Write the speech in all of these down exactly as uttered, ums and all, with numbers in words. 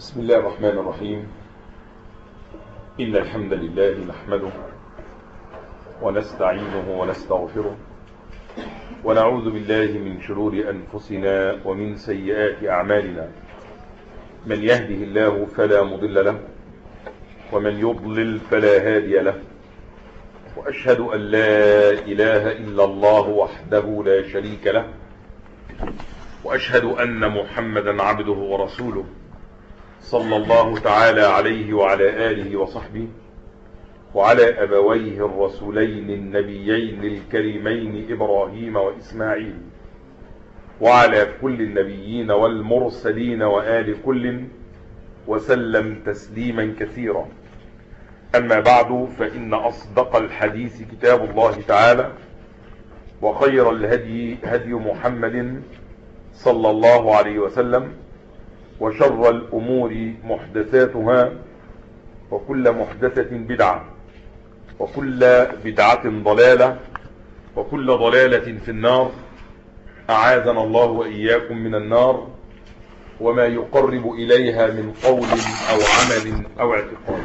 بسم الله الرحمن الرحيم. إن الحمد لله نحمده ونستعينه ونستغفره ونعوذ بالله من شرور أنفسنا ومن سيئات أعمالنا. من يهده الله فلا مضل له ومن يضلل فلا هادي له، وأشهد أن لا إله إلا الله وحده لا شريك له، وأشهد أن محمدا عبده ورسوله صلى الله تعالى عليه وعلى آله وصحبه وعلى أبويه الرسولين النبيين الكريمين إبراهيم وإسماعيل وعلى كل النبيين والمرسلين وآل كل وسلم تسليما كثيرا. أما بعد، فإن أصدق الحديث كتاب الله تعالى، وخير الهدي هدي محمد صلى الله عليه وسلم، وشر الأمور محدثاتها، وكل محدثة بدعة، وكل بدعة ضلالة، وكل ضلالة في النار. أعاذنا الله وإياكم من النار وما يقرب إليها من قول أو عمل أو اعتقاد.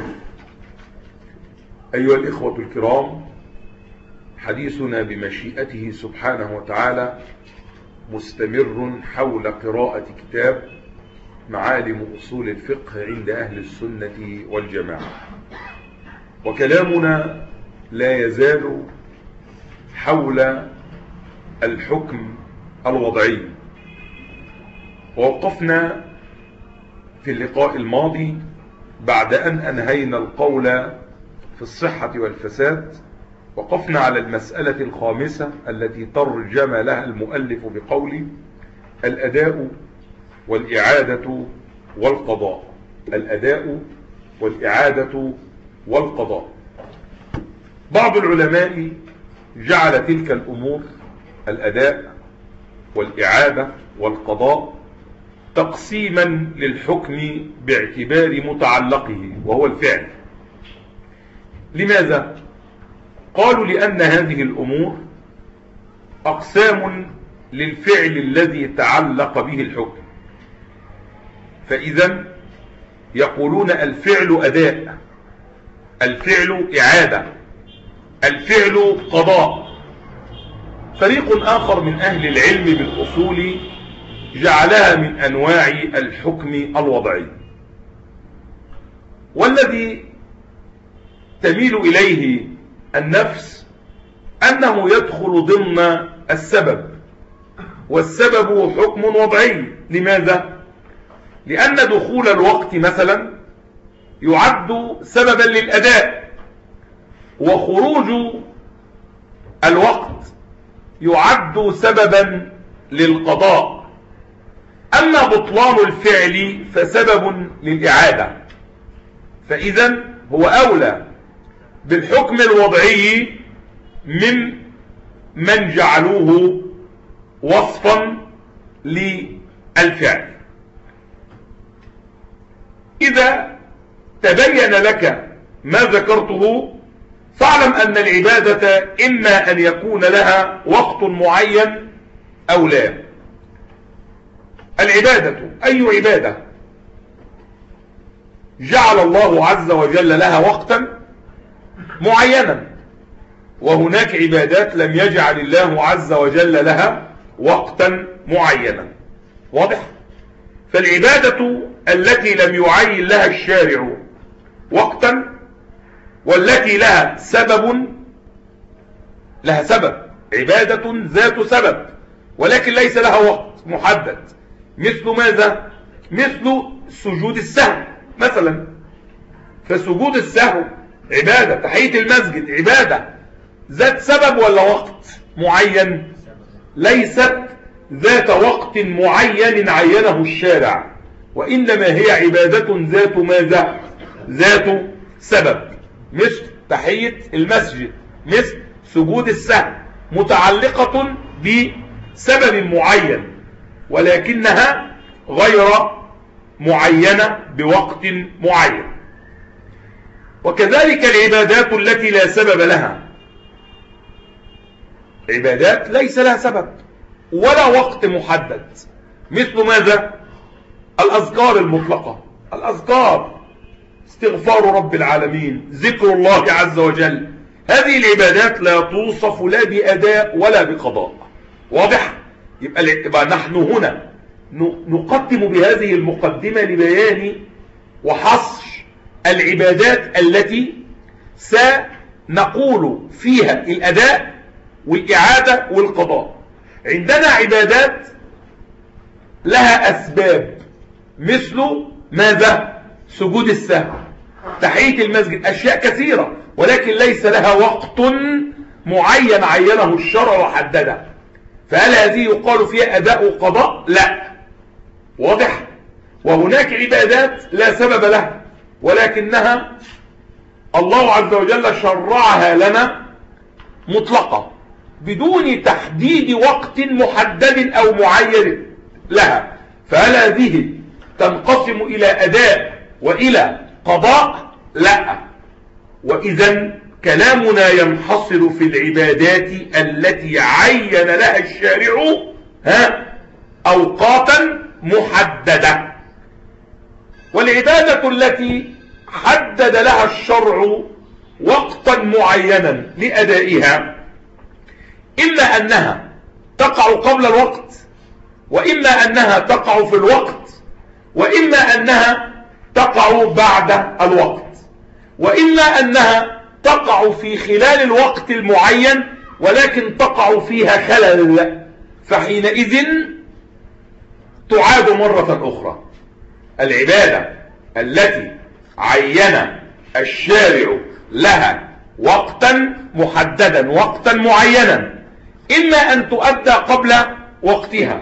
أيها الإخوة الكرام، حديثنا بمشيئته سبحانه وتعالى مستمر حول قراءة كتاب معالم أصول الفقه عند أهل السنة والجماعة، وكلامنا لا يزال حول الحكم الوضعي. ووقفنا في اللقاء الماضي بعد أن أنهينا القول في الصحة والفساد، وقفنا على المسألة الخامسة التي ترجم لها المؤلف بقول الأداء والإعادة والقضاء. الأداء والإعادة والقضاء. بعض العلماء جعل تلك الأمور الأداء والإعادة والقضاء تقسيما للحكم باعتبار متعلقه وهو الفعل. لماذا؟ قالوا لأن هذه الأمور أقسام للفعل الذي تعلق به الحكم، فإذا يقولون الفعل أداء، الفعل إعادة، الفعل قضاء. فريق آخر من أهل العلم بالأصول جعلها من أنواع الحكم الوضعي، والذي تميل إليه النفس أنه يدخل ضمن السبب، والسبب حكم وضعي. لماذا؟ لأن دخول الوقت مثلا يعد سببا للأداء، وخروج الوقت يعد سببا للقضاء. أما بطلان الفعل فسبب للإعادة، فإذا هو أولى بالحكم الوضعي من من جعلوه وصفا للفعل. إذا تبين لك ما ذكرته فاعلم أن العبادة إما أن يكون لها وقت معين أو لا. العبادة أي عبادة جعل الله عز وجل لها وقتا معينا، وهناك عبادات لم يجعل الله عز وجل لها وقتا معينا. واضح؟ فالعبادة التي لم يعين لها الشارع وقتا، والتي لها سبب، لها سبب، عبادة ذات سبب ولكن ليس لها وقت محدد، مثل ماذا؟ مثل سجود السهو مثلا. فسجود السهو عبادة، تحية المسجد عبادة ذات سبب ولا وقت معين؟ ليست ذات وقت معين عينه الشارع، وإنما هي عبادة ذات ماذا؟ ذات سبب، مثل تحية المسجد، مثل سجود السهو، متعلقة بسبب معين ولكنها غير معينة بوقت معين. وكذلك العبادات التي لا سبب لها، عبادات ليس لها سبب ولا وقت محدد، مثل ماذا؟ الأذكار المطلقة، الأذكار، استغفار رب العالمين، ذكر الله عز وجل. هذه العبادات لا توصف لا بأداء ولا بقضاء. واضح؟ يبقى نحن هنا نقدم بهذه المقدمة لبيان وحصر العبادات التي سنقول فيها الأداء والإعادة والقضاء. عندنا عبادات لها أسباب، مثل ماذا؟ سجود السهو، تحية المسجد، أشياء كثيرة، ولكن ليس لها وقت معين عينه الشرع وحدده. فهل هذه يقال فيها أداء وقضاء؟ لا. واضح؟ وهناك عبادات لا سبب لها، ولكنها الله عز وجل شرعها لنا مطلقة بدون تحديد وقت محدد أو معين لها. فهل هذه تنقسم إلى أداء وإلى قضاء؟ لا. وإذا كلامنا ينحصر في العبادات التي عين لها الشارع ها أوقاتا محددة. والعبادة التي حدد لها الشرع وقتا معينا لأدائها، إما أنها تقع قبل الوقت، وإما أنها تقع في الوقت، وإما أنها تقع بعد الوقت، وإما أنها تقع في خلال الوقت المعين ولكن تقع فيها خلل، فحينئذ تعاد مرة أخرى. العبادة التي عين الشارع لها وقتا محددا، وقتا معينا، إما أن تؤدى قبل وقتها،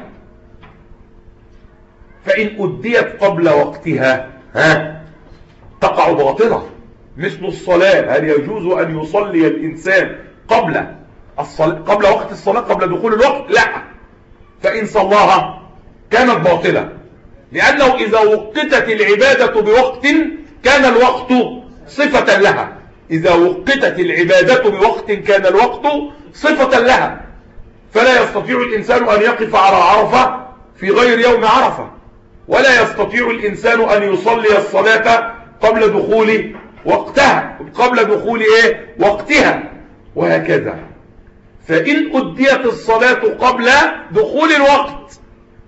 فإن أديت قبل وقتها ها تقع باطلة، مثل الصلاة. هل يجوز أن يصلي الإنسان قبل الصلاة قبل وقت الصلاة، قبل دخول الوقت؟ لا. فإن صلاها كانت باطلة، لأنه إذا وقتت العبادة بوقت كان الوقت صفة لها. إذا وقتت العبادة بوقت كان الوقت صفة لها، فلا يستطيع الإنسان أن يقف على عرفة في غير يوم عرفة، ولا يستطيع الإنسان أن يصلي الصلاة قبل دخول وقتها، قبل دخول إيه؟ وقتها، وهكذا. فإن أديت الصلاة قبل دخول الوقت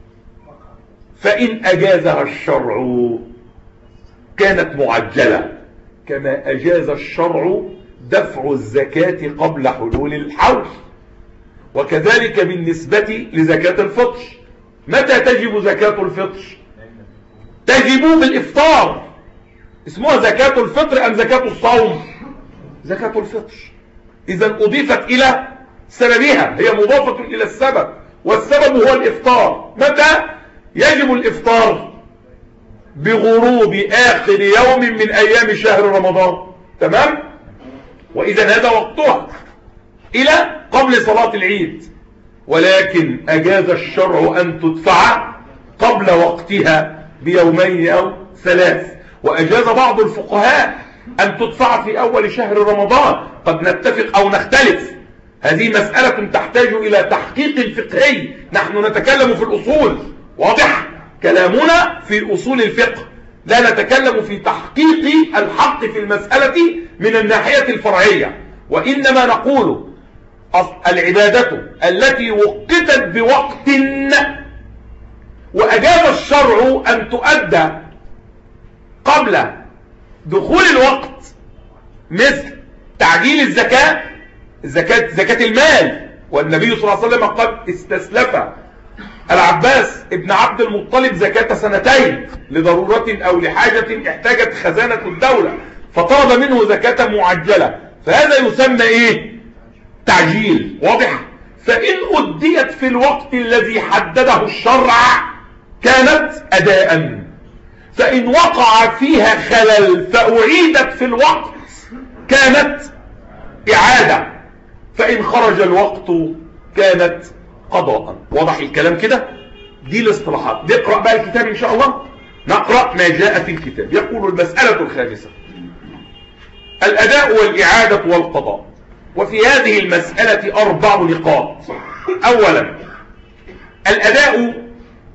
فإن أجازها الشرع كانت معجلة، كما أجاز الشرع دفع الزكاة قبل حلول الحول. وكذلك بالنسبة لزكاة الفطر. متى تجب زكاة الفطر؟ تجب بالإفطار. اسمها زكاة الفطر أم زكاة الصوم؟ زكاة الفطر. إذا أضيفت إلى سببها، هي مضافة إلى السبب، والسبب هو الإفطار. متى يجب الإفطار؟ بغروب آخر يوم من أيام شهر رمضان. تمام؟ وإذا هذا وقتها إلى قبل صلاة العيد، ولكن أجاز الشرع أن تدفع قبل وقتها بيومين أو ثلاث. وأجاز بعض الفقهاء أن تدفع في أول شهر رمضان. قد نتفق أو نختلف، هذه مسألة تحتاج إلى تحقيق فقهي. نحن نتكلم في الأصول، واضح؟ كلامنا في أصول الفقه، لا نتكلم في تحقيق الحق في المسألة من الناحية الفرعية. وإنما نقول العبادة التي وقتت بوقت وأجاب الشرع أن تؤدى قبل دخول الوقت، مثل تعجيل الزكاة، الزكاة زكاة المال. والنبي صلى الله عليه وسلم قد استسلف العباس ابن عبد المطلب زكاة سنتين لضرورة أو لحاجة احتاجت خزانة الدولة، فطلب منه زكاة معجلة، فهذا يسمى إيه؟ تعجيل. واضح؟ فإن أديت في الوقت الذي حدده الشرع كانت أداء، فإن وقع فيها خلل فأعيدت في الوقت كانت إعادة، فإن خرج الوقت كانت قضاء. واضح الكلام كده؟ دي الاصطلاحات. نقرأ بقى الكتاب إن شاء الله. نقرأ ما جاء في الكتاب. يقول المسألة الخامسة: الأداء والإعادة والقضاء. وفي هذه المسألة أربع نقاط. أولا، الأداء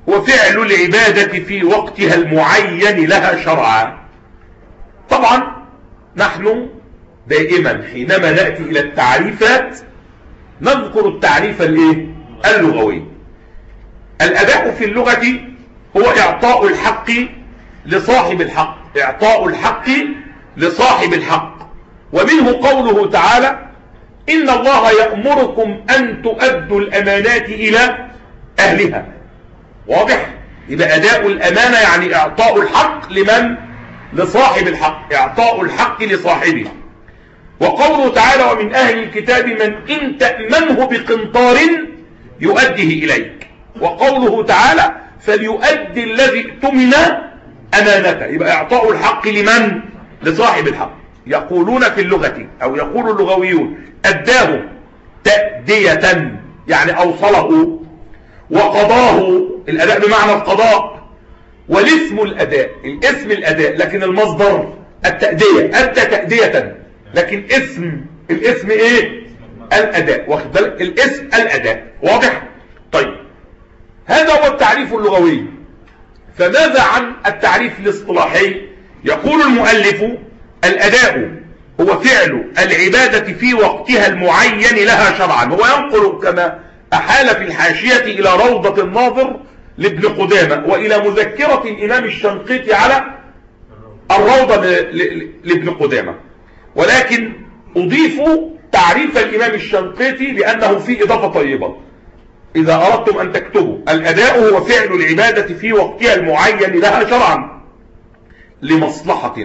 هو فعل العبادة في وقتها المعين لها شرعا. طبعا نحن دائما حينما نأتي إلى التعريفات نذكر التعريف الايه اللغوي. الأداء في اللغة هو إعطاء الحق لصاحب الحق، إعطاء الحق لصاحب الحق. ومنه قوله تعالى: إن الله يأمركم أن تؤدوا الأمانات إلى أهلها. واضح؟ يبقى أداء الأمانة يعني إعطاء الحق لمن؟ لصاحب الحق، إعطاء الحق لصاحبه. وقوله تعالى: ومن أهل الكتاب من إن تأمنه بقنطار يؤديه إليك. وقوله تعالى: فليؤدي الذي اؤتمن أمانته. يبقى إعطاء الحق لمن؟ لصاحب الحق. يقولون في اللغة أو يقول اللغويون: أداه تأدية يعني أوصله، وقضاه الأداء بمعنى القضاء، والاسم الأداء الاسم الأداء لكن المصدر التأدية، أدى تأدية، لكن اسم الاسم إيه؟ الأداء. واخد بالك؟ الاسم الأداء. واضح؟ طيب هذا هو التعريف اللغوي. فماذا عن التعريف الاصطلاحي؟ يقول المؤلف: الأداء هو فعل العبادة في وقتها المعين لها شرعا. هو ينقل كما أحال في الحاشية إلى روضة الناظر لابن قدامة وإلى مذكرة الإمام الشنقيطي على الروضة لابن قدامة، ولكن أضيف تعريف الإمام الشنقيطي لأنه فيه إضافة طيبة. إذا أردتم أن تكتبوا: الأداء هو فعل العبادة في وقتها المعين لها شرعا لمصلحة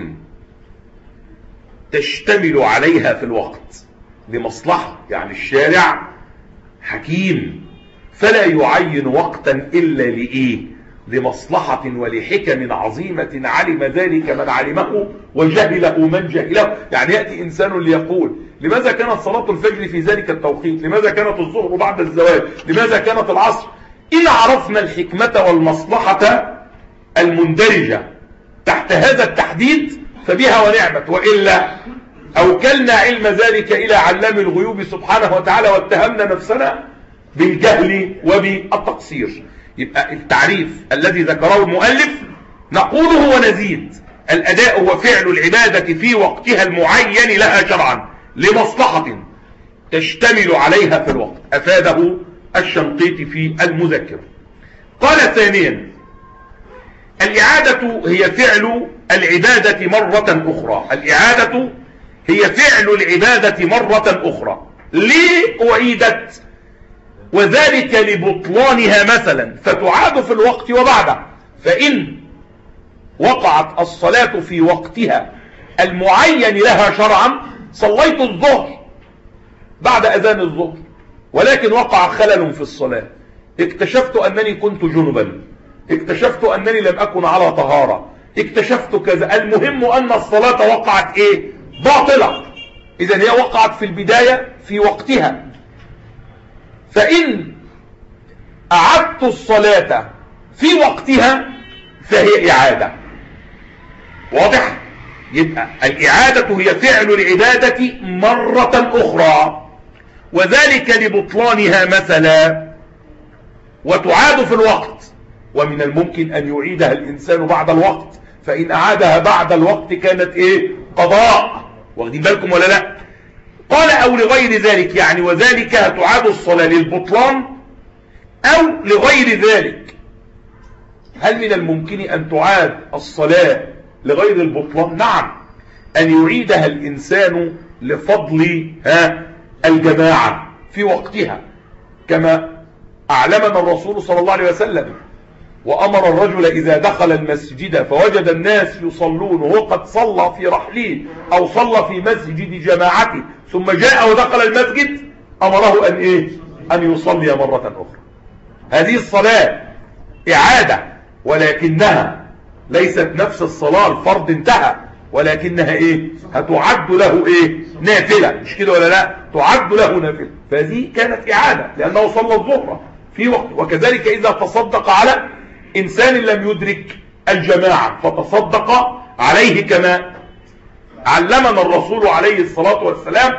تشتمل عليها في الوقت. لمصلحة يعني الشارع حكيم فلا يعين وقتا إلا لإيه؟ لمصلحة ولحكم عظيمة علم ذلك من علمه وجهله من جهله. يعني يأتي إنسان ليقول: لماذا كانت صلاة الفجر في ذلك التوقيت؟ لماذا كانت الظهر بعد الزواج؟ لماذا كانت العصر؟ إن عرفنا الحكمة والمصلحة المندرجة تحت هذا التحديد فبها ونعمت، وإلا أوكلنا علم ذلك إلى علام الغيوب سبحانه وتعالى واتهمنا نفسنا بالجهل وبالتقصير. يبقى التعريف الذي ذكره المؤلف نقوله ونزيد: الأداء هو فعل العبادة في وقتها المعين لها شرعا لمصلحة تشتمل عليها في الوقت. أفاده الشنقيطي في المذكر. قال ثانيا: الإعادة هي فعل العبادة مرة أخرى. الإعادة هي فعل العبادة مرة أخرى. ليه أعيدت؟ وذلك لبطلانها مثلا، فتعاد في الوقت وبعده. فإن وقعت الصلاة في وقتها المعين لها شرعا، صليت الظهر بعد أذان الظهر ولكن وقع خلل في الصلاة، اكتشفت أنني كنت جنبا، اكتشفت أنني لم أكن على طهارة، اكتشفت كذا، المهم أن الصلاة وقعت إيه؟ باطلة. إذن هي وقعت في البداية في وقتها. فإن أعدت الصلاة في وقتها فهي إعادة. واضح؟ يبقى الإعادة هي فعل العبادة مرة أخرى، وذلك لبطلانها مثلا، وتعاد في الوقت. ومن الممكن أن يعيدها الإنسان بعد الوقت، فإن أعادها بعد الوقت كانت إيه؟ قضاء. واخدين بالكم ولا لا؟ قال: أو لغير ذلك، يعني وذلك تعاد الصلاة للبطلان أو لغير ذلك. هل من الممكن أن تعاد الصلاة لغير البطلان؟ نعم، أن يعيدها الإنسان لفضل ها الجماعة في وقتها، كما أعلمنا الرسول صلى الله عليه وسلم وأمر الرجل إذا دخل المسجد فوجد الناس يصلون وهو قد صلى في رحله أو صلى في مسجد جماعته ثم جاء ودخل المسجد، أمره أن إيه؟ أن يصلي مرة أخرى. هذه الصلاة إعادة، ولكنها ليست نفس الصلاة، الفرض انتهى، ولكنها إيه؟ هتعد له إيه؟ نافلة، مش كده ولا لا؟ تعد له نافلة. فهذه كانت إعادة لأنه صلى الظهر في وقت. وكذلك إذا تصدق على إنسان لم يدرك الجماعة فتصدق عليه كما علمنا الرسول عليه الصلاة والسلام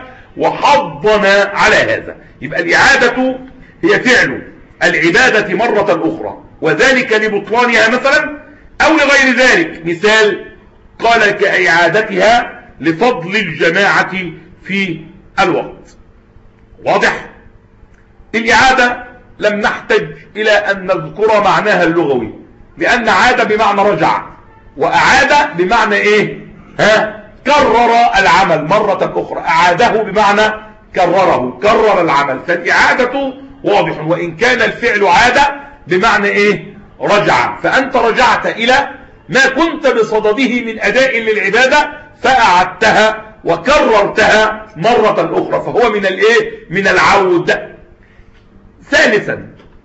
وحضنا على هذا. يبقى الإعادة هي فعل العبادة مرة أخرى وذلك لبطلانها مثلا أو لغير ذلك. مثال قال كإعادتها لفضل الجماعة في الوقت. واضح؟ الإعادة لم نحتج إلى أن نذكر معناها اللغوي، لأن عاد بمعنى رجع، وأعاد بمعنى إيه؟ ها؟ كرر العمل مرة أخرى. أعاده بمعنى كرره، كرر العمل. فالإعادة واضح، وإن كان الفعل عاد بمعنى إيه؟ رجع. فأنت رجعت إلى ما كنت بصدده من أداء للعبادة فأعدتها وكررتها مرة أخرى، فهو من الإيه؟ من العودة. ثالثا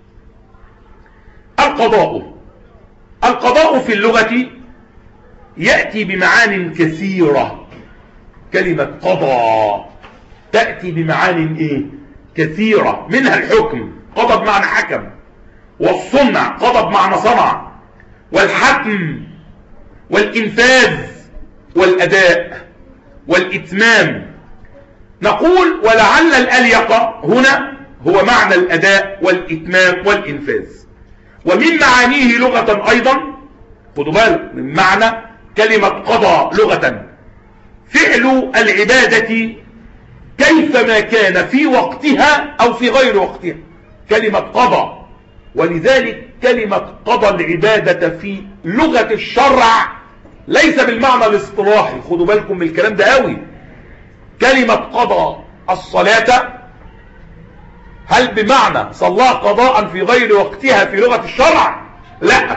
القضاء. القضاء في اللغة يأتي بمعان كثيرة. كلمة قضى تأتي بمعان إيه؟ كثيرة، منها الحكم، قضى بمعنى حكم، والصنع، قضى بمعنى صنع، والحتم، والإنفاذ، والأداء، والإتمام. نقول ولعل الأليق هنا هو معنى الأداء والإتمام والإنفاذ. ومن معانيه لغة أيضا، خدوا بالك من معنى كلمة قضى لغة، فعل العبادة كيفما كان في وقتها أو في غير وقتها، كلمة قضى. ولذلك كلمة قضى العبادة في لغة الشرع ليس بالمعنى الاصطلاحي، خدوا بالكم من الكلام ده قوي. كلمة قضى الصلاة هل بمعنى صلاها قضاء في غير وقتها في لغة الشرع؟ لا.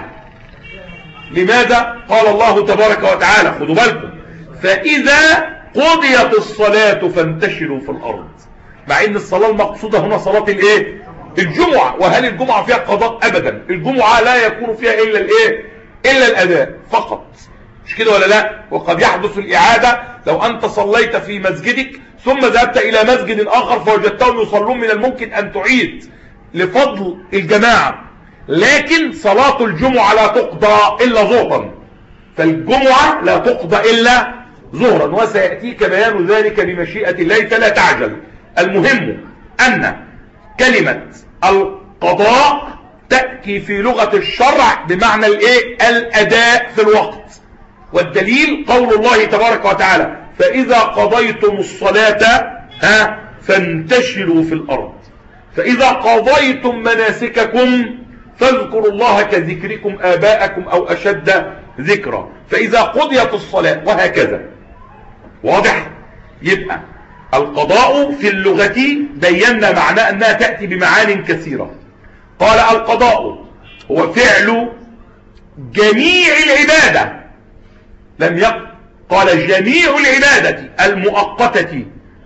لماذا؟ قال الله تبارك وتعالى، خدوا بالكم، فإذا قضيت الصلاة فانتشروا في الأرض. مع ان الصلاة المقصودة هنا صلاة الايه؟ الجمعة. وهل الجمعة فيها قضاء؟ ابدا. الجمعة لا يكون فيها الا الايه؟ الا الاداء فقط، مش كده ولا لا؟ وقد يحدث الاعادة لو انت صليت في مسجدك ثم ذهبت الى مسجد اخر فوجدتهم يصلون، من الممكن ان تعيد لفضل الجماعة. لكن صلاة الجمعة لا تقضى الا ظهرا، فالجمعة لا تقضى الا ظهرا، وسيأتيك بيان ذلك بمشيئة الله فلا تعجل. المهم أن كلمة القضاء تأتي في لغة الشرع بمعنى الايه؟ الأداء في الوقت. والدليل قول الله تبارك وتعالى فإذا قضيتم الصلاة ها فانتشروا في الأرض. فإذا قضيتم مناسككم فاذكروا الله كذكركم آباءكم أو أشد ذكرا. فإذا قضيت الصلاة وهكذا. واضح؟ يبقى القضاء في اللغة بينا معناه أنها تأتي بمعان كثيرة. قال القضاء هو فعل جميع العبادة، لم يقل، قال جميع العبادة المؤقتة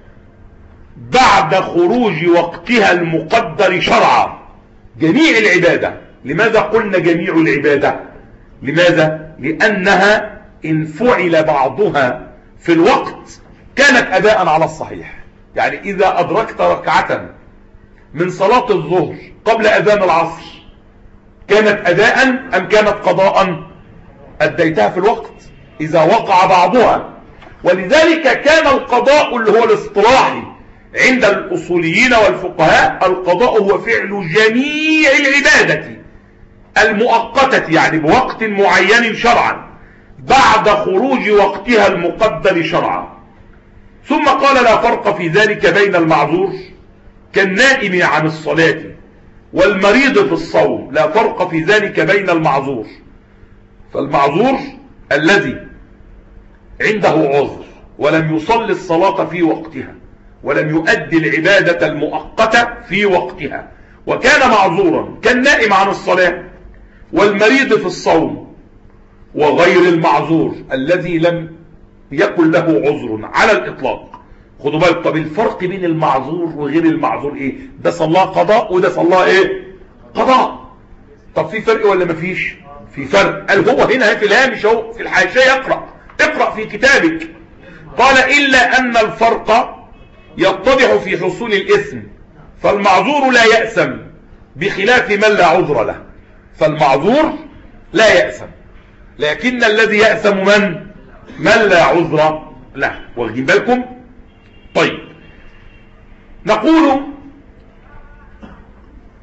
بعد خروج وقتها المقدر شرعا. جميع العبادة. لماذا قلنا جميع العبادة؟ لماذا؟ لأنها إن فعل بعضها في الوقت كانت أداء على الصحيح. يعني إذا أدركت ركعة من صلاة الظهر قبل أذان العصر كانت أداء أم كانت قضاء؟ أديتها في الوقت إذا وقع بعضها. ولذلك كان القضاء اللي هو الاصطلاحي عند الأصوليين والفقهاء، القضاء هو فعل جميع العبادة المؤقتة، يعني بوقت معين شرعا بعد خروج وقتها المقدر شرعا. ثم قال لا فرق في ذلك بين المعذور كالنائم عن الصلاة والمريض في الصوم. لا فرق في ذلك بين المعذور. فالمعذور الذي عنده عذر ولم يصلي الصلاة في وقتها ولم يؤدي العبادة المؤقتة في وقتها وكان معذورا، كالنائم عن الصلاة والمريض في الصوم، وغير المعذور الذي لم يكن له عذر على الإطلاق. خدوا بالك. طب الفرق بين المعذور وغير المعذور ايه؟ ده صلاه قضاء وده صلاه ايه؟ قضاء. طب في فرق ولا مفيش؟ في فرق. قال هو هنا في الهامش اهو في الحاشيه يقرأ اقرأ في كتابك. قال إلا أن الفرق يتضح في حصول الإثم، فالمعذور لا يأثم بخلاف من لا عذر له. فالمعذور لا يأثم، لكن الذي يأثم من؟ من لا عذر له. واخدين بالكم؟ طيب، نقول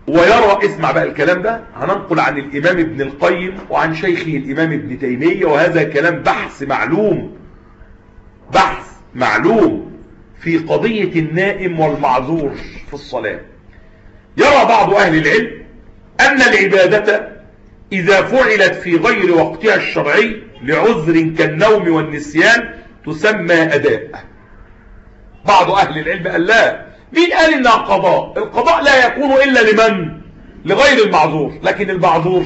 ويرى، اسمع بقى الكلام ده، هننقل عن الإمام ابن القيم وعن شيخه الإمام ابن تيمية، وهذا كلام بحث معلوم، بحث معلوم في قضية النائم والمعذور في الصلاة. يرى بعض أهل العلم أن العبادة إذا فعلت في غير وقتها الشرعي لعذر كالنوم والنسيان تسمى أداء. بعض أهل العلم قال لا، مين قال إنها قضاء؟ القضاء لا يكون إلا لمن؟ لغير المعذور. لكن المعذور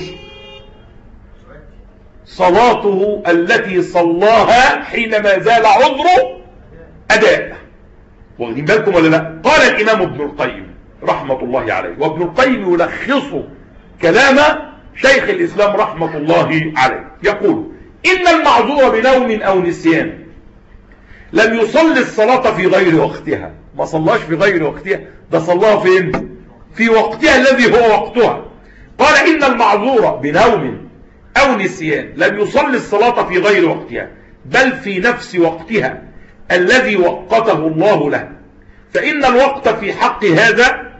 صلاته التي صلاها حينما زال عذره أداء. واخدين بالكم ولا لا؟ قال الإمام ابن القيم رحمة الله عليه، وابن القيم يلخص كلام شيخ الإسلام رحمة الله عليه، يقول إن المعذور بنوم أو نسيان لم يصلي الصلاة في غير وقتها، ما صلاش في غير وقتها، ده صلاها فين؟ في وقتها الذي هو وقتها. قال إن المعذور بنوم أو نسيان لم يصلي الصلاة في غير وقتها بل في نفس وقتها الذي وقته الله له، فإن الوقت في حق هذا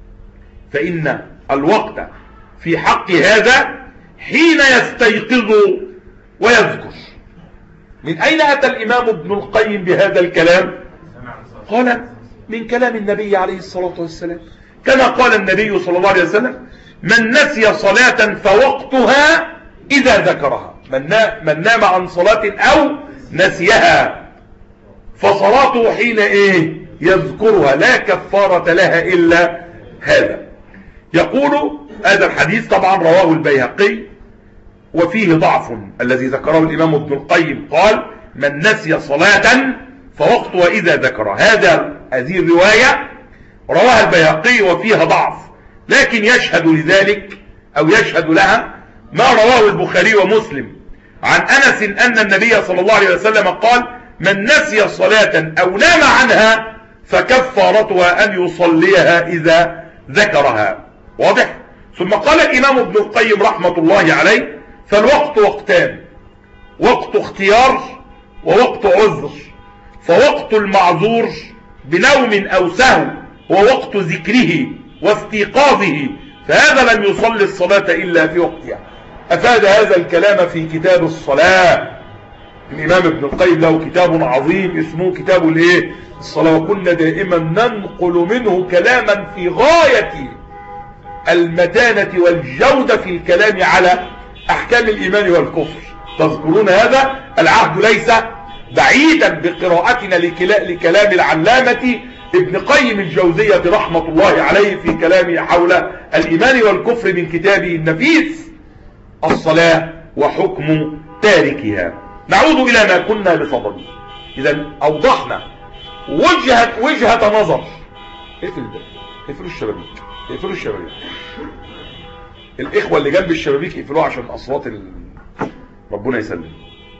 فإن الوقت في حق هذا حين يستيقظ ويذكر. من أين أتى الإمام ابن القيم بهذا الكلام؟ قال من كلام النبي عليه الصلاة والسلام، كما قال النبي صلى الله عليه وسلم من نسي صلاة فوقتها إذا ذكرها. من, من نام عن صلاة أو نسيها فصلاته حين إيه؟ يذكرها، لا كفارة لها إلا هذا. يقول هذا الحديث طبعا رواه البيهقي وفيه ضعف الذي ذكره الإمام ابن القيم، قال من نسي صلاة فوقتها إذا ذكر. هذا هذه الرواية رواها البيهقي وفيها ضعف، لكن يشهد لذلك أو يشهد لها ما رواه البخاري ومسلم عن أنس أن النبي صلى الله عليه وسلم قال من نسي صلاة أو نام عنها فكفارتها أن يصليها إذا ذكرها. واضح؟ ثم قال الإمام ابن القيم رحمة الله عليه فالوقت وقتان، وقت اختيار ووقت عذر. فوقت المعذور بنوم أو سهو هو وقت ذكره واستيقاظه، فهذا لم يصلي الصلاة إلا في وقتها. أفاد هذا الكلام في كتاب الصلاة. الإمام ابن القيم له كتاب عظيم اسمه كتاب الايه؟ الصلاة، وكنا دائما ننقل منه كلاما في غاية المتانة والجودة في الكلام على أحكام الإيمان والكفر. تذكرون هذا؟ العهد ليس بعيدا بقراءتنا لكلام العلامة ابن قيم الجوزية رحمة الله عليه في كلامه حول الإيمان والكفر من كتابه النفيس الصلاة وحكم تاركها. نعود إلى ما كنا بصدده. إذا أوضحنا وجهة, وجهة نظر. اقفل الباب، اقفلوا الشبابيك، اقفلوا الشبابيك، الإخوة اللي جنب الشبابيك اقفلوها عشان أصوات ال... ربنا يسلم.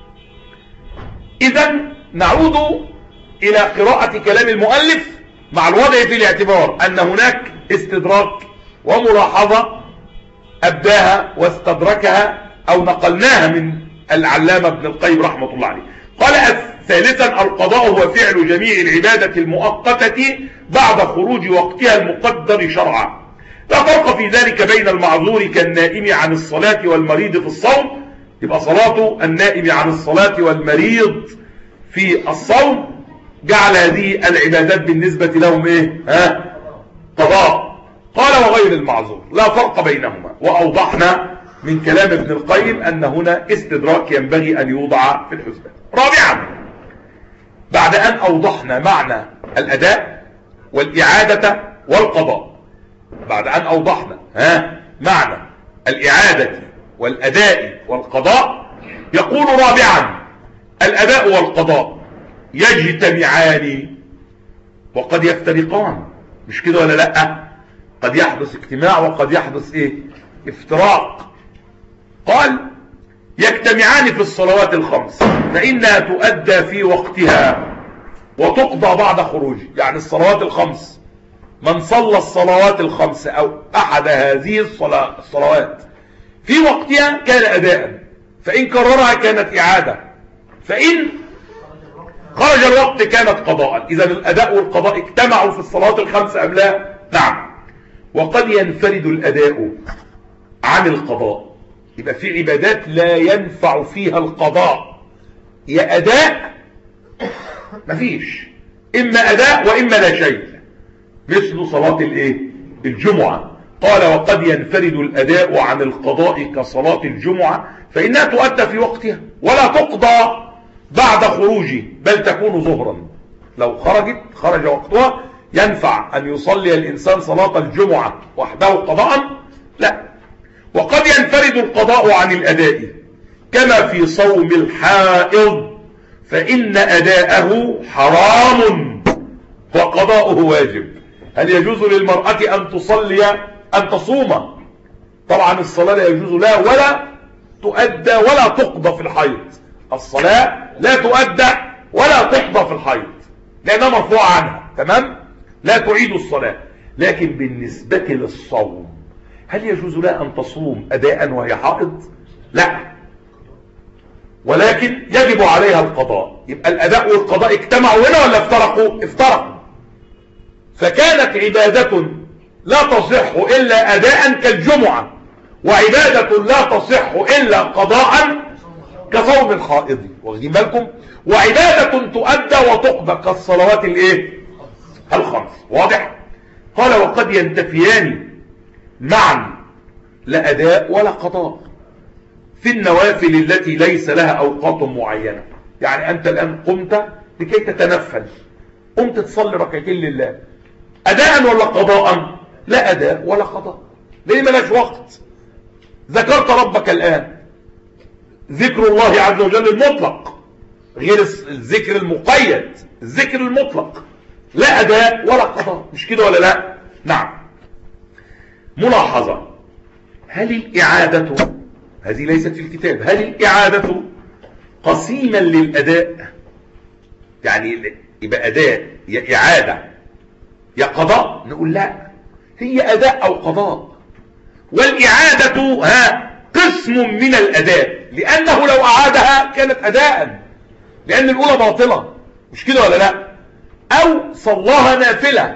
إذا نعود إلى قراءة كلام المؤلف مع الوضع في الاعتبار أن هناك استدراك وملاحظة أبداها واستدركها أو نقلناها من العلامة ابن القيم رحمة الله عليه. قال ثالثا القضاء هو فعل جميع العبادة المؤقتة بعد خروج وقتها المقدر شرعا، لا فرق في ذلك بين المعذور كالنائم عن الصلاة والمريض في الصوم. يبقى صلاة النائم عن الصلاة والمريض في الصوم جعل هذه العبادات بالنسبة لهم ايه؟ ها؟ قضاء. قال وغير المعذور لا فرق بينهما. وأوضحنا من كلام ابن القيم أن هنا استدراك ينبغي أن يوضع في الحسبان. رابعا بعد أن أوضحنا معنى الأداء والإعادة والقضاء، بعد أن أوضحنا ها معنى الإعادة والأداء والقضاء، يقول رابعا الأداء والقضاء يجتمعان وقد يفترقان. مش كده ولا لا؟ قد يحدث اجتماع وقد يحدث ايه؟ افتراق. قال يجتمعان في الصلوات الخمس فإنها تؤدى في وقتها وتقضى بعد خروجه. يعني الصلوات الخمس من صلى الصلوات الخمس أو أحد هذه الصلوات في وقتها كان أداء، فإن كررها كانت إعادة، فإن خرج الوقت كانت قضاء. إذا الأداء والقضاء اجتمعوا في الصلوات الخمس أم لا؟ نعم. وقد ينفرد الأداء عن القضاء. يبقى في عبادات لا ينفع فيها القضاء، يا أداء مفيش، إما أداء وإما لا شيء، مثل صلاة الإيه؟ الجمعة. قال وقد ينفرد الأداء عن القضاء كصلاة الجمعة فإنها تؤدى في وقتها ولا تقضى بعد خروجه، بل تكون ظهرا. لو خرجت خرج وقتها ينفع أن يصلي الإنسان صلاة الجمعة وحده قضاء؟ لا. وقد ينفرد القضاء عن الأداء كما في صوم الحائض، فإن أداءه حرام وقضاؤه واجب. هل يجوز للمرأة أن تصلي أن تصوم؟ طبعا الصلاة لا يجوز لها ولا تؤدى ولا تقضى في الحيض. الصلاة لا تؤدى ولا تقضى في الحيض لأنها مرفوعة عنها، تمام؟ لا تعيد الصلاة. لكن بالنسبة للصوم هل يجوز لها أن تصوم أداء وهي حائض؟ لا، ولكن يجب عليها القضاء. يبقى الأداء والقضاء اجتمعوا هنا ولا افترقوا؟ افترقوا. فكانت عبادة لا تصح إلا أداء كالجمعة، وعبادة لا تصح إلا قضاء كصوم الحائض، واخدين بالكم؟ وعبادة تؤدى وتقضى كالصلوات الايه؟ الخمس. واضح؟ قال وقد ينتفيان معا، لا أداء ولا قضاء، في النوافل التي ليس لها أوقات معينة. يعني أنت الآن قمت لكي تتنفل، قمت تصلي ركعتين لله، أداء ولا قضاء؟ لا أداء ولا قضاء، ليه ملاش وقت. ذكرت ربك الآن، ذكر الله عز وجل المطلق غير الذكر المقيد، الذكر المطلق لا أداء ولا قضاء، مش كده ولا لا؟ نعم. ملاحظة، هل الإعادة، هذه ليست في الكتاب، هل الإعادة قسيما للأداء؟ يعني يبقى أداء يا إعادة يا قضاء؟ نقول لا، هي أداء أو قضاء. والإعادة ها قسم من الأداء، لأنه لو أعادها كانت أداء، لأن الأولى باطلة، مش كده ولا لا؟ أو صلاها نافلة،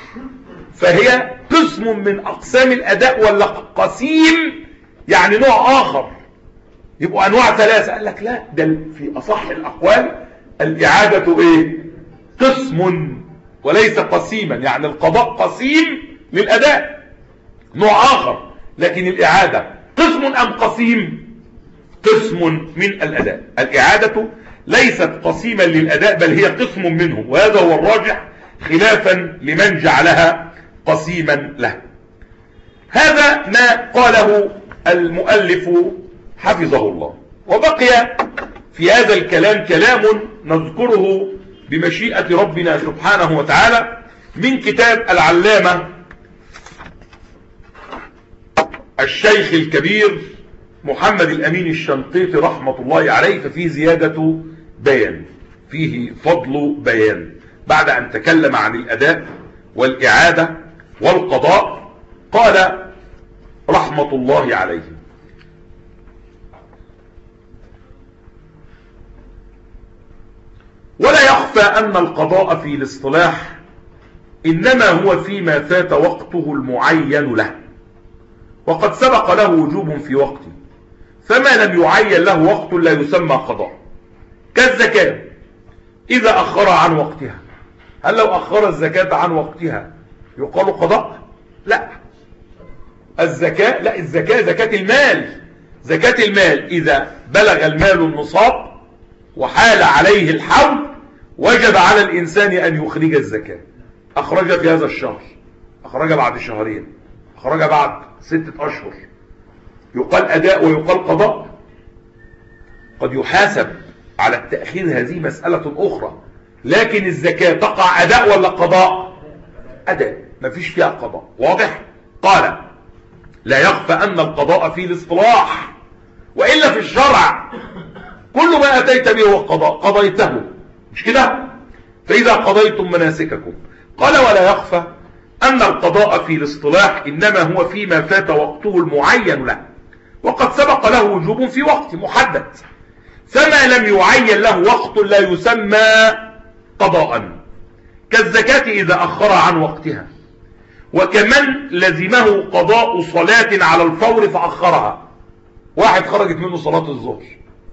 فهي قسم من أقسام الأداء ولا قسيم يعني نوع آخر، يبقوا أنواع ثلاثة. قال لك لا، ده في أصح الأقوال الإعادة إيه؟ قسم وليس قسيما، يعني القضاء قسيم للأداء نوع آخر، لكن الإعادة قسم أم قسيم؟ قسم من الأداء. الإعادة ليست قسيما للأداء بل هي قسم منه، وهذا هو الراجح خلافا لمن جعلها قسيما له. هذا ما قاله المؤلف حفظه الله. وبقي في هذا الكلام كلام نذكره بمشيئة ربنا سبحانه وتعالى من كتاب العلامة الشيخ الكبير محمد الأمين الشنقيطي رحمة الله عليه، ففيه زيادة بيان، فيه فضل بيان. بعد أن تكلم عن الأداء والإعادة والقضاء قال رحمة الله عليه: ولا يخفى أن القضاء في الاصطلاح إنما هو فيما فات وقته المعين له، وقد سبق له وجوب في وقته، فما لم يعين له وقت لا يسمى قضاء، كالزكاة إذا أخر عن وقتها. هل لو أخر الزكاة عن وقتها يقال قضاء؟ لا. الزكاة لا، الزكاة زكاة المال، زكاة المال إذا بلغ المال النصاب وحال عليه الحول وجب على الإنسان أن يخرج الزكاة. أخرج في هذا الشهر، أخرج بعد شهرين، أخرج بعد ستة أشهر، يقال أداء ويقال قضاء. قد يحاسب على التأخير، هذه مسألة أخرى، لكن الزكاة تقع أداء ولا قضاء؟ أداء، ما فيش فيها قضاء. واضح؟ قال لا يخفى أن القضاء في الاصطلاح، وإلا في الشرع كل ما أتيت به هو قضاء، قضيته، مش كده؟ فإذا قضيتم مناسككم. قال ولا يخفى أن القضاء في الاصطلاح إنما هو فيما فات وقته المعين له، وقد سبق له وجوب في وقت محدد، فما لم يعين له وقت لا يسمى قضاء، كالزكاة إذا أخر عن وقتها. وكمن لزمه قضاء صلاة على الفور فأخرها. واحد خرجت منه صلاة الظهر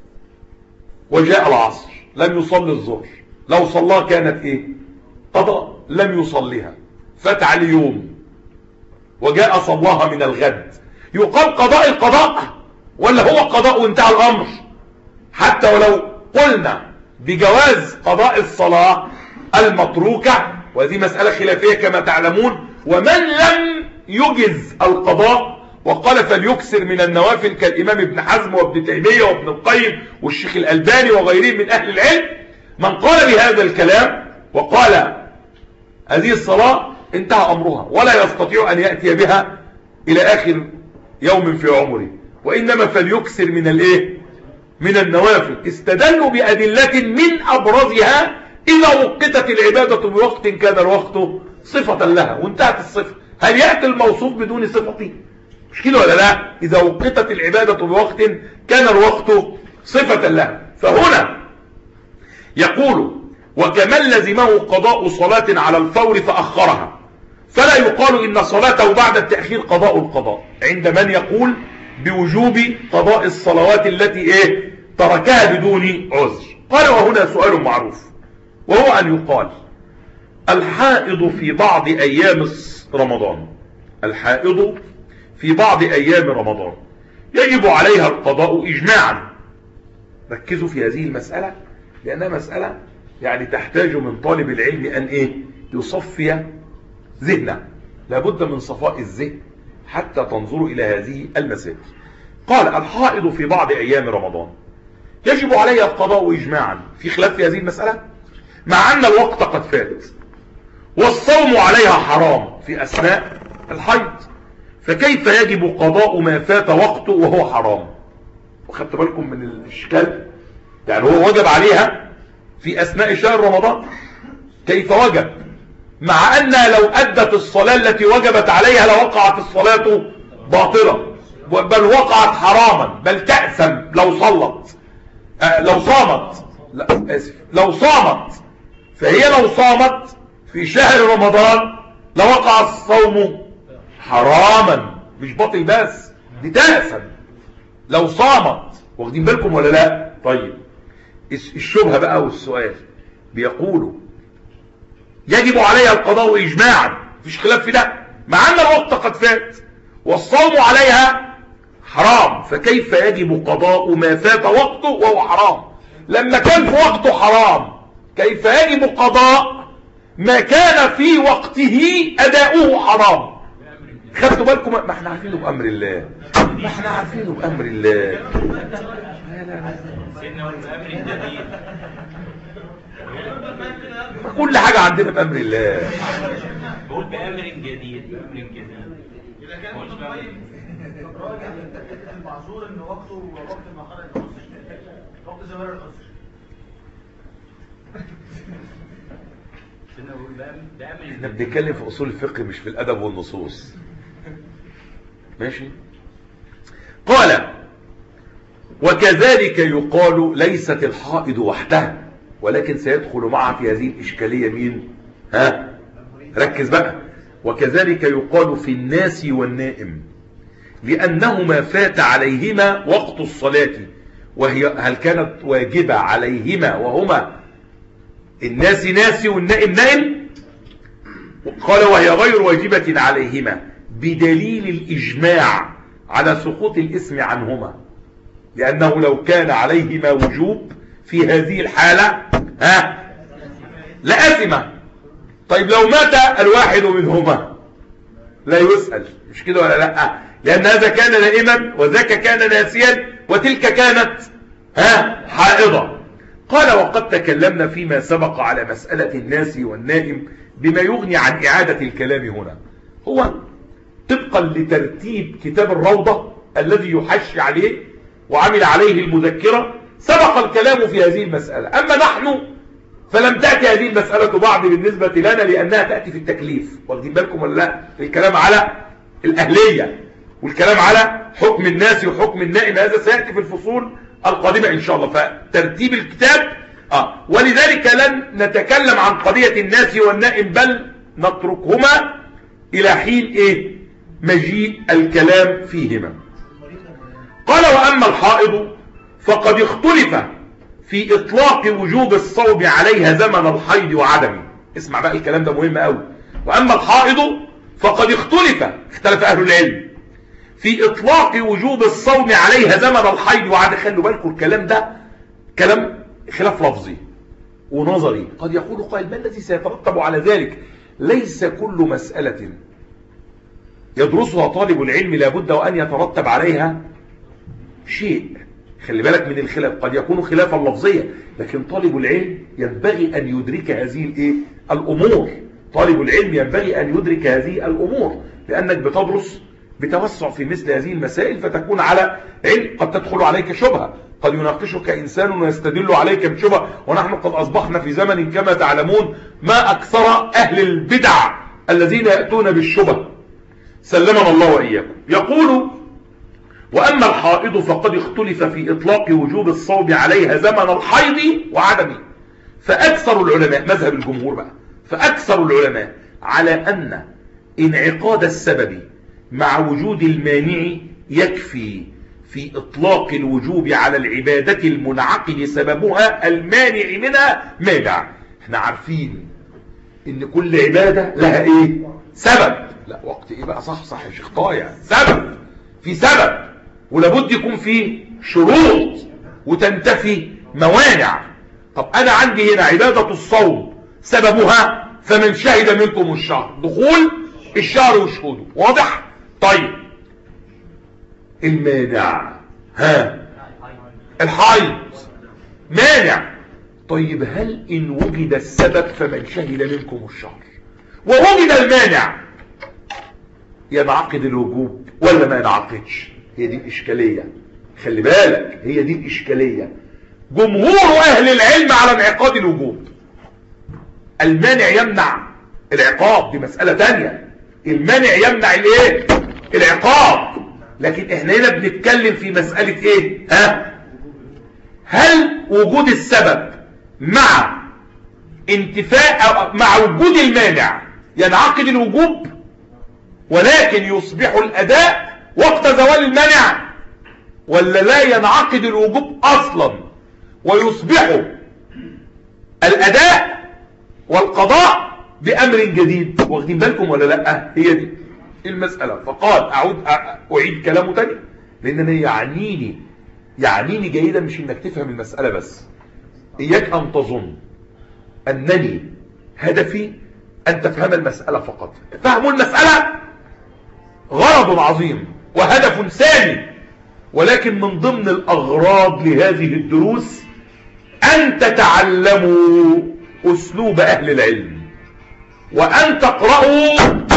وجاء العصر لم يصلي الظهر، لو صلاها كانت ايه؟ قضاء. لم يصليها فات عليه يوم وجاء صلاها من الغد، يقال قضاء القضاء ولا هو قضاء وانتهى الأمر؟ حتى ولو قلنا بجواز قضاء الصلاة المتروكة، وهذه مسألة خلافية كما تعلمون، ومن لم يجز القضاء وقال فليكسر من النوافل كالإمام ابن حزم وابن تيمية وابن القيم والشيخ الألباني وغيرهم من أهل العلم، من قال بهذا الكلام وقال هذه الصلاة انتهى أمرها ولا يستطيع أن يأتي بها إلى آخر يوم في عمره، وإنما فليكسر من الإيه؟ من النوافل. استدلوا بأدلة من أبرزها إذا وقتت العبادة بوقت كان الوقت صفة لها وانتهت الصفة. هل يأتي الموصوف بدون صفته؟ مش كده ولا لا؟ إذا وقتت العبادة بوقت كان الوقت صفة لها. فهنا يقول وكمن لزمه قضاء صلاة على الفور فأخرها، فلا يقال إن صلاته بعد التأخير قضاء القضاء عند من يقول بوجوب قضاء الصلوات التي إيه تركها بدون عذر. قال وهنا سؤال معروف، وهو أن يقال الحائض في بعض أيام رمضان الحائض في بعض أيام رمضان يجب عليها القضاء إجماعا. ركزوا في هذه المسألة لأنها مسألة يعني تحتاج من طالب العلم أن إيه يصفي ذهنه، لابد من صفاء الذهن حتى تنظروا إلى هذه المسائل. قال الحائض في بعض أيام رمضان يجب عليها القضاء إجماعا، في خلاف في هذه المسألة، مع أن الوقت قد فات، والصوم عليها حرام في أثناء الحيض، فكيف يجب قضاء ما فات وقته وهو حرام؟ وخدت بالكم من الإشكال؟ يعني هو وجب عليها في أثناء شهر رمضان، كيف وجب؟ مع أنها لو أدت الصلاة التي وجبت عليها لوقعت الصلاة باطلة، بل وقعت حراما، بل تأثم لو صلت آه لو صامت لا آسف لو صامت فهي لو صامت في شهر رمضان لوقع الصوم حراما، مش باطل بس دي تأثم لو صامت. واخدين بالكم ولا لا؟ طيب الشبهة بقى والسؤال، بيقولوا يجب عليها القضاء إجماعا، مفيش خلاف في ده، مع أن الوقت قد فات والصوم عليها حرام، فكيف يجب قضاء ما فات وقته وهو حرام؟ لما كان في وقته حرام كيف يجب قضاء ما كان في وقته أداؤه حرام؟ خدتوا بالكم؟ ما احنا عارفينه بأمر الله، ما احنا عارفينه بأمر الله. كل حاجة عندنا بأمر الله. بقول بأمر جديد بأمر جديد. إذا كان راجع المعذور إن وقته وقت ما خرج العصر، وقت زمان العصر. احنا بنتكلم في أصول الفقه مش في الأدب والنصوص. ماشي؟ قال وكذلك يقال ليست الحائض وحدها، ولكن سيدخل معها في هذه الإشكالية مين؟ ها؟ ركز بقى. وكذلك يقال في الناس والنائم، لأنهما فات عليهما وقت الصلاة، وهي هل كانت واجبة عليهما وهما الناس ناسي والنائم نائم؟ قال وهي غير واجبة عليهما بدليل الإجماع على سقوط الإثم عنهما، لأنه لو كان عليهما وجوب في هذه الحالة ها لأثمة. طيب لو مات الواحد منهما لا يسأل، مش كده ولا لا؟ لأن هذا كان نائما وذاك كان ناسيا وتلك كانت ها حائضة. قال وقد تكلمنا فيما سبق على مسألة الناس والنائم بما يغني عن إعادة الكلام هنا. هو طبقا لترتيب كتاب الروضة الذي يحشي عليه وعمل عليه المذكرة سبق الكلام في هذه المسألة. أما نحن فلم تأتي هذه المسألة بعد بالنسبة لنا لأنها تأتي في التكليف. واخدين بالكم ولا لا؟ الكلام على الأهلية والكلام على حكم الناس وحكم النائم هذا سيأتي في الفصول القادمة إن شاء الله. فترتيب الكتاب آه ولذلك لن نتكلم عن قضية الناس والنائم بل نتركهما إلى حين إيه مجيء الكلام فيهما. قال وأما الحائض فقد اختلف في إطلاق وجوب الصوم عليها زمن الحيض وعدمه. اسمع بقى الكلام ده مهم قوي. وأما الحائض فقد اختلف اختلف أهل العلم في إطلاق وجوب الصوم عليها زمن الحيض وعدمه. خلوا بالكم الكلام ده كلام خلاف لفظي ونظري. قد يقول قائل ما الذي سيترتب على ذلك؟ ليس كل مسألة يدرسها طالب العلم لابد وأن يترتب عليها شيء. خلي بالك من الخلاف، قد يكون خلافا لفظيا لكن طالب العلم ينبغي أن يدرك هذه الايه الأمور. طالب العلم ينبغي أن يدرك هذه الأمور لأنك بتدرس بتوسع في مثل هذه المسائل فتكون على علم. قد تدخل عليك شبهة، قد يناقشك إنسان ويستدل عليك بشبهة، ونحن قد أصبحنا في زمن كما تعلمون ما أكثر أهل البدع الذين يأتون بالشبه، سلمنا الله وإياكم. يقول وأما الحائض فقد اختلف في إطلاق وجوب الصوم عليها زمن الحيض وعدمه. فأكثر العلماء مذهب الجمهور بقى فأكثر العلماء على أن انعقاد السبب مع وجود المانع يكفي في إطلاق الوجوب على العبادة المنعقد سببها المانع منها مانع. احنا عارفين ان كل عبادة لها ايه سبب. لا وقت ايه بقى صح صح يا شيخ طايع. سبب في سبب ولابد يكون فيه شروط وتنتفي موانع. طب انا عندي هنا عبادة الصوم سببها فمن شهد منكم الشهر، دخول الشهر وشهوده، واضح؟ طيب المانع ها الحيض مانع. طيب هل ان وجد السبب فمن شهد منكم الشهر ووجد المانع ينعقد الوجوب ولا ما ينعقدش؟ هي دي الاشكالية. خلي بالك هي دي الاشكالية. جمهور اهل العلم على انعقاد الوجوب. المانع يمنع العقاب دي مسألة تانية. المانع يمنع الايه العقاب. لكن احنا هنا بنتكلم في مسألة ايه ها هل وجود السبب مع انتفاء مع وجود المانع ينعقد الوجوب ولكن يصبح الاداء وقت زوال المانع، ولا لا ينعقد الوجوب اصلا ويصبح الاداء والقضاء بامر جديد؟ واخدين بالكم ولا لا؟ هي دي المسألة. فقال اعود اعيد كلامه تاني لان انا يعنيني يعنيني جيدا مش انك تفهم المسألة بس. اياك ان تظن انني هدفي ان تفهم المسألة فقط. فهموا المسألة غرض عظيم وهدف سامي، ولكن من ضمن الاغراض لهذه الدروس ان تتعلموا اسلوب اهل العلم وان تقرأوا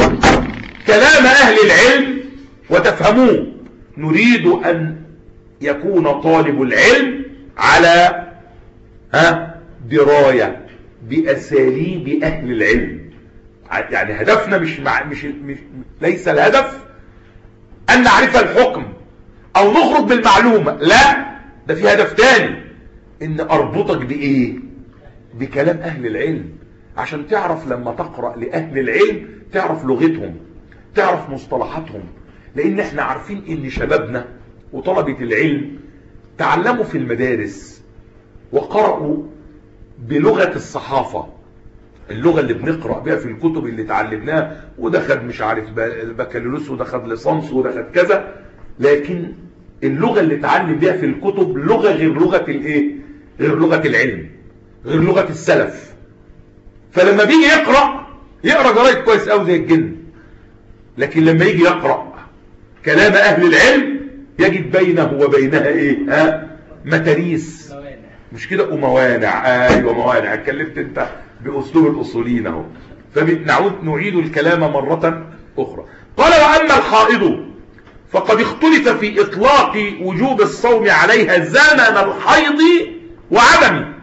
كلام اهل العلم وتفهموه. نريد ان يكون طالب العلم على ها دراية باساليب اهل العلم. يعني هدفنا مش, مع مش, مش ليس الهدف ان نعرف الحكم او نخرج بالمعلومة، لا ده في هدف تاني ان اربطك بايه بكلام اهل العلم عشان تعرف لما تقرأ لاهل العلم تعرف لغتهم تعرف مصطلحاتهم. لان احنا عارفين ان شبابنا وطلبة العلم تعلموا في المدارس وقرأوا بلغة الصحافة، اللغة اللي بنقرأ بها في الكتب اللي تعلمناها، وده خد مش عارف بكالوريوس وده خد ليسانس وده خد كذا، لكن اللغة اللي تعلم بها في الكتب لغة غير لغة الايه غير لغة العلم غير لغة السلف. فلما بيجي يقرأ يقرأ جرايد كويس قوي زي الجن، لكن لما يجي يقرأ كلام اهل العلم يجد بينه وبينها ايه ها متاريس مش كده وموانع. ايوه موانع. اتكلمت انت باسلوب الاصوليين اهو. فنعود نعيد الكلام مرة اخرى. قال واما الحائض فقد اختلف في اطلاق وجوب الصوم عليها زمن الحيض وعدمه.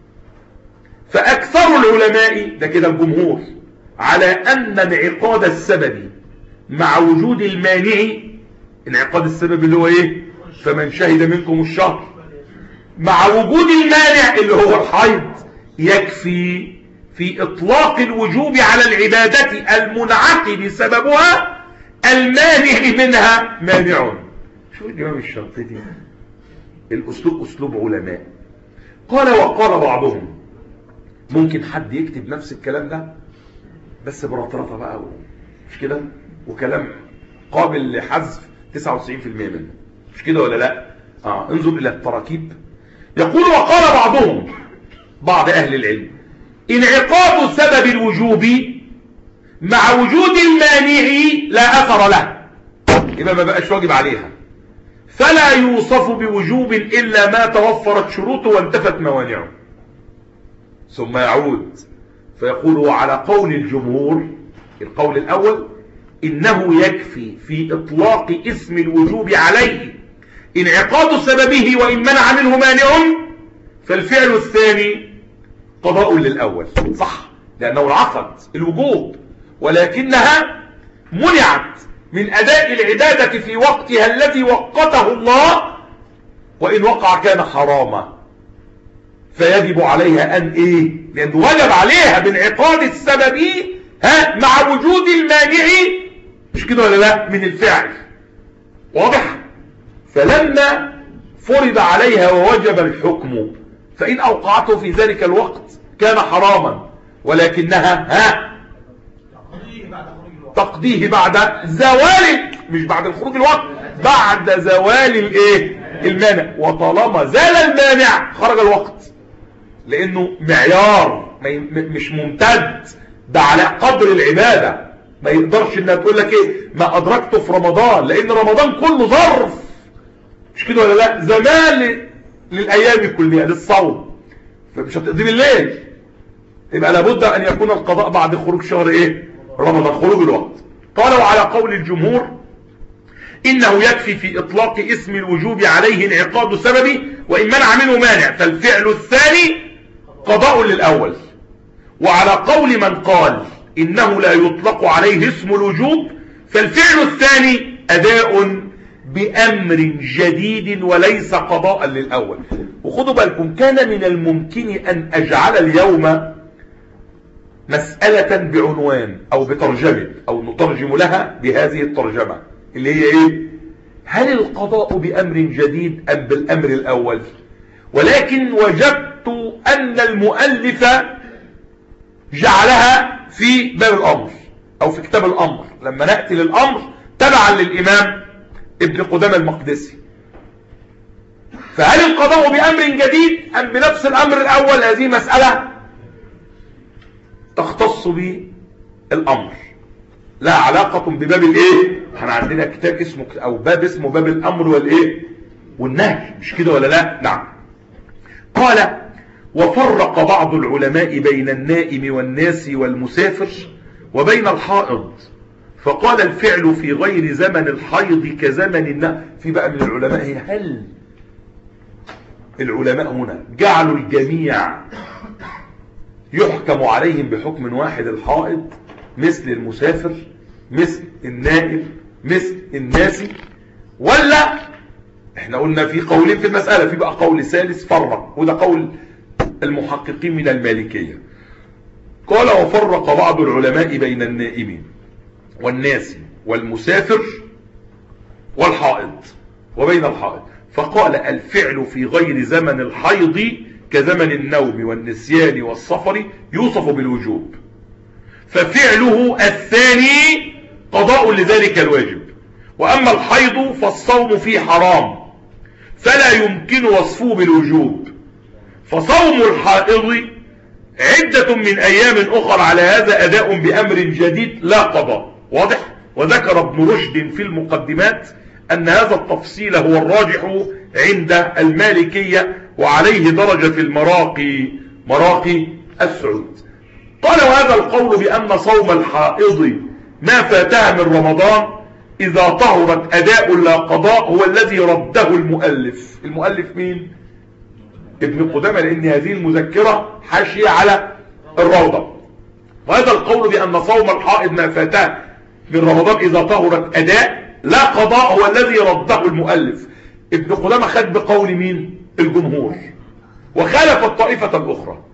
فاكثر العلماء ده كده الجمهور على ان انعقاد السبب مع وجود المانع، انعقاد السبب اللي هو ايه فمن شهد منكم الشهر، مع وجود المانع اللي هو الحيض يكفي في إطلاق الوجوب على العبادة المنعقد سببها المانع منها مانع. شو الإمام الشنقيطي؟ الأسلوب أسلوب علماء. قال وقال بعضهم. ممكن حد يكتب نفس الكلام ده بس برطرطة بقى، مش كده، وكلام قابل لحذف تسعة وتسعين بالمئة منه، مش كده ولا لا؟ آه. انظر إلى التراكيب. يقول وقال بعضهم، بعض أهل العلم، انعقاد سبب الوجوب مع وجود المانع لا أثر له، يبقى ما بقاش واجب عليها، فلا يوصف بوجوب إلا ما توفرت شروطه وانتفت موانعه. ثم يعود فيقول وعلى قول الجمهور، القول الأول، إنه يكفي في إطلاق اسم الوجوب عليه انعقاد سببه وإن منع منه مانع، فالفعل الثاني قضاء للأول. صح، لأنه انعقد الوجوب ولكنها منعت من أداء العبادة في وقتها الذي وقته الله، وإن وقع كان حراما، فيجب عليها أن إيه؟ لأنه وجب عليها بانعقاد السبب ها مع وجود المانع، مش كده ولا لا، من الفعل. واضح؟ فلما فرض عليها ووجب الحكم، فإن أوقعته في ذلك الوقت كان حراما، ولكنها ها تقضيه بعد زوال، مش بعد الخروج الوقت، بعد زوال الايه المانع. وطالما زال المانع خرج الوقت، لانه معيار مش ممتد، ده على قدر العبادة. ما يقدرش انها تقول لك ايه ما ادركته في رمضان، لان رمضان كله ظرف، مش كده ولا لا، زمان للايام كلها للصوم، فمش هتقضي بالليل، يبقى لابد ان يكون القضاء بعد خروج شهر ايه رمضان، خروج الوقت. قال وعلى قول الجمهور انه يكفي في اطلاق اسم الوجوب عليه انعقاد سببه وان منع منه مانع، فالفعل الثاني قضاء للاول. وعلى قول من قال انه لا يطلق عليه اسم الوجوب، فالفعل الثاني اداء بامر جديد وليس قضاء للاول. وخدوا بالكم، كان من الممكن ان اجعل اليوم مسألة بعنوان او بترجمة، او نترجم لها بهذه الترجمة اللي هي ايه؟ هل القضاء بامر جديد ام بالامر الاول؟ ولكن وجدت ان المؤلف جعلها في باب الامر او في كتاب الامر، لما نأتي للامر تبعا للامام ابن قدامة المقدسي. فهل القضاء بامر جديد ام بنفس الامر الاول؟ هذه مسألة تختص بالامر، لا علاقة بباب الايه. احنا عندنا كتاب اسمه او باب اسمه باب الامر والايه والنهي، مش كده ولا لا؟ نعم. قال وفرق بعض العلماء بين النائم والناس والمسافر وبين الحائض، فقال الفعل في غير زمن الحيض كزمن النهي. في بقى من العلماء هي هل العلماء هنا جعلوا الجميع يحكم عليهم بحكم واحد، الحائض مثل المسافر مثل النائم مثل الناسي، ولا احنا قلنا في قولين في المسألة، في بقى قول ثالث فرق، وده قول المحققين من المالكية. قال وفرق بعض العلماء بين النائم والناس والمسافر والحائض وبين الحائض، فقال الفعل في غير زمن الحيض كزمن النوم والنسيان والسفر يوصف بالوجوب، ففعله الثاني قضاء لذلك الواجب. وأما الحيض فالصوم فيه حرام فلا يمكن وصفه بالوجوب، فصوم الحائض عدة من أيام أخرى على هذا أداء بأمر جديد لا قضاء. واضح؟ وذكر ابن رشد في المقدمات أن هذا التفصيل هو الراجح عند المالكية، وعليه درجة في المراقي مراقي السعود. قال وهذا القول بأن صوم الحائض ما فاتها من رمضان إذا طهرت أداء لا قضاء هو الذي رده المؤلف. المؤلف مين؟ ابن قدامة، لأن هذه المذكرة حاشية على الروضة. وهذا القول بأن صوم الحائض ما فاتها من رمضان إذا طهرت أداء لا قضاء هو الذي رده المؤلف. ابن قدامة خد بقول مين؟ الجمهور، وخالف الطائفة الأخرى.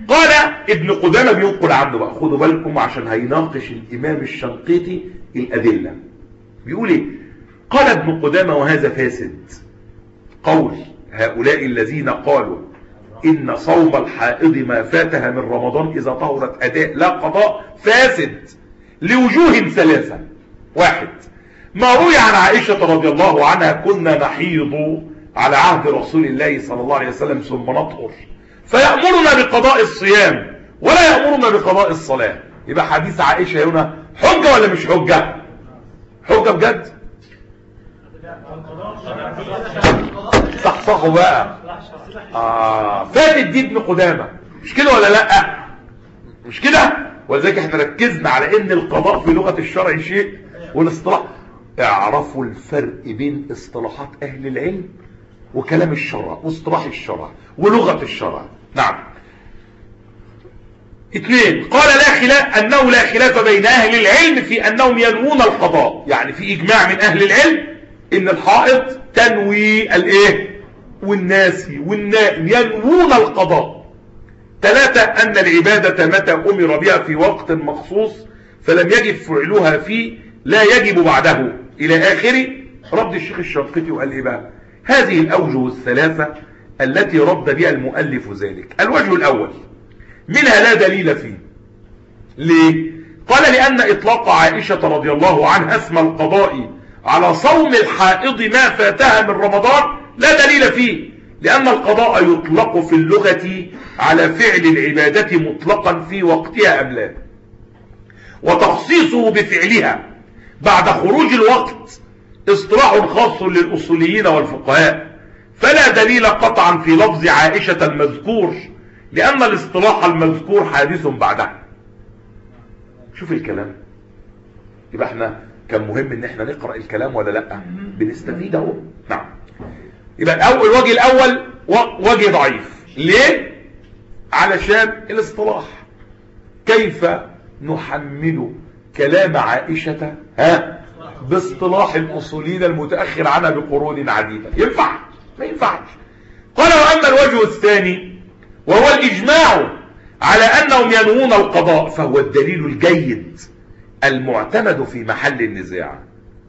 قال ابن قدامة بينقل عنه بقى، خدوا بالكم عشان هيناقش الإمام الشنقيطي الأدلة. بيقول ايه؟ قال ابن قدامة وهذا فاسد، قول هؤلاء الذين قالوا إن صوم الحائض ما فاتها من رمضان إذا طهرت أداء لا قضاء فاسد لوجوه ثلاثة. واحد، ما روي عن عائشة رضي الله عنها كنا نحيض على عهد رسول الله صلى الله عليه وسلم ثم نطهر فيأمرنا بقضاء الصيام ولا يأمرنا بقضاء الصلاة. يبقى حديث عائشة هنا حجة ولا مش حجة؟ حجة بجد؟ صحصحوا بقى. آه فاتت دي ابن قدامة، مش كده ولا لا؟ مش كده؟ ولذلك احنا ركزنا على ان القضاء في لغة الشرع شيء والاصطلاح. اعرفوا الفرق بين اصطلاحات اهل العلم وكلام الشرع واصطلاح الشرع ولغة الشرع. نعم. اثنين، قال لا خلاف انه لا خلاف بين اهل العلم في انهم ينوون القضاء، يعني في اجماع من اهل العلم ان الحائض تنوي الايه والناسي والنائم ينوون القضاء. ثلاثة، ان العبادة متى امر بها في وقت مخصوص فلم يجب فعلها فيه لا يجب بعده الى اخر. رد الشيخ الشنقيطي وقال ايه بقى؟ هذه الاوجه الثلاثة التي رد بها المؤلف ذلك. الوجه الاول منها لا دليل فيه. ليه؟ قال لان اطلاق عائشة رضي الله عنها اسم القضاء على صوم الحائض ما فاتها من رمضان لا دليل فيه، لأن القضاء يطلق في اللغة على فعل العبادة مطلقا في وقتها أم لا، وتخصيصه بفعلها بعد خروج الوقت اصطلاح خاص للأصوليين والفقهاء، فلا دليل قطعا في لفظ عائشة المذكور لأن الاصطلاح المذكور حادث بعدها. شوف الكلام. يبقى احنا كان مهم ان احنا نقرأ الكلام ولا لا؟ بنستفيد اهو. نعم. يبقى الاول الوجه الاول وجه ضعيف. ليه؟ علشان الاصطلاح. كيف نحمل كلام عائشة ها باصطلاح الاصوليين المتأخر عنها بقرون عديدة؟ ينفع؟ ما ينفعش. قال واما الوجه الثاني وهو الاجماع على انهم ينوون القضاء فهو الدليل الجيد المعتمد في محل النزاع.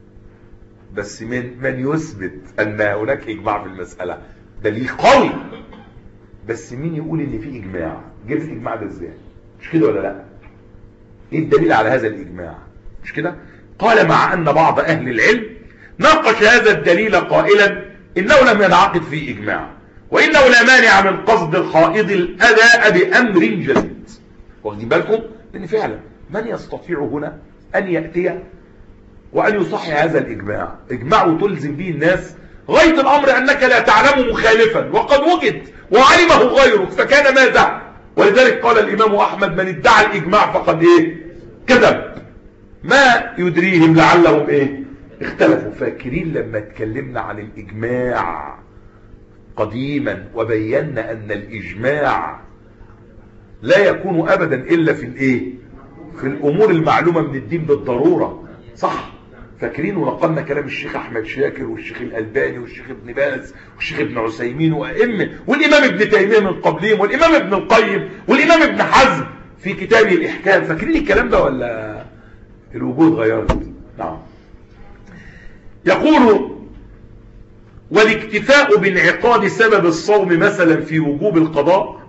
بس من من يثبت ان هناك اجماع في المسألة؟ دليل قوي. بس مين يقول ان في اجماع؟ جبت الاجماع ده ازاي؟ مش كده ولا لا؟ ايه الدليل على هذا الاجماع؟ مش كده؟ قال مع ان بعض اهل العلم ناقش هذا الدليل قائلا انه لم ينعقد فيه اجماع وانه لا مانع من قصد الحائض الاداء بامر جديد. واخدين بالكم؟ لان فعلا من يستطيع هنا ان يأتي وان يصحح هذا الاجماع؟ اجماع وتلزم به الناس غاية الامر انك لا تعلم مخالفا وقد وجد وعلمه غيرك فكان ماذا؟ ولذلك قال الامام احمد من ادعى الاجماع فقد ايه؟ كذب. ما يدريهم لعلهم ايه؟ اختلفوا. فاكرين لما اتكلمنا عن الاجماع قديما وبينا ان الاجماع لا يكون ابدا الا في الايه؟ في الامور المعلومة من الدين بالضرورة. صح؟ فاكرين ونقلنا كلام الشيخ احمد شاكر والشيخ الالباني والشيخ ابن باز والشيخ ابن عثيمين وائمه والامام ابن تيمية من قبلهم والامام ابن القيم والامام ابن حزم في كتابه الاحكام. فاكرين الكلام ده ولا الوجود غيرت؟ نعم. يقول والاكتفاء بانعقاد سبب الصوم مثلا في وجوب القضاء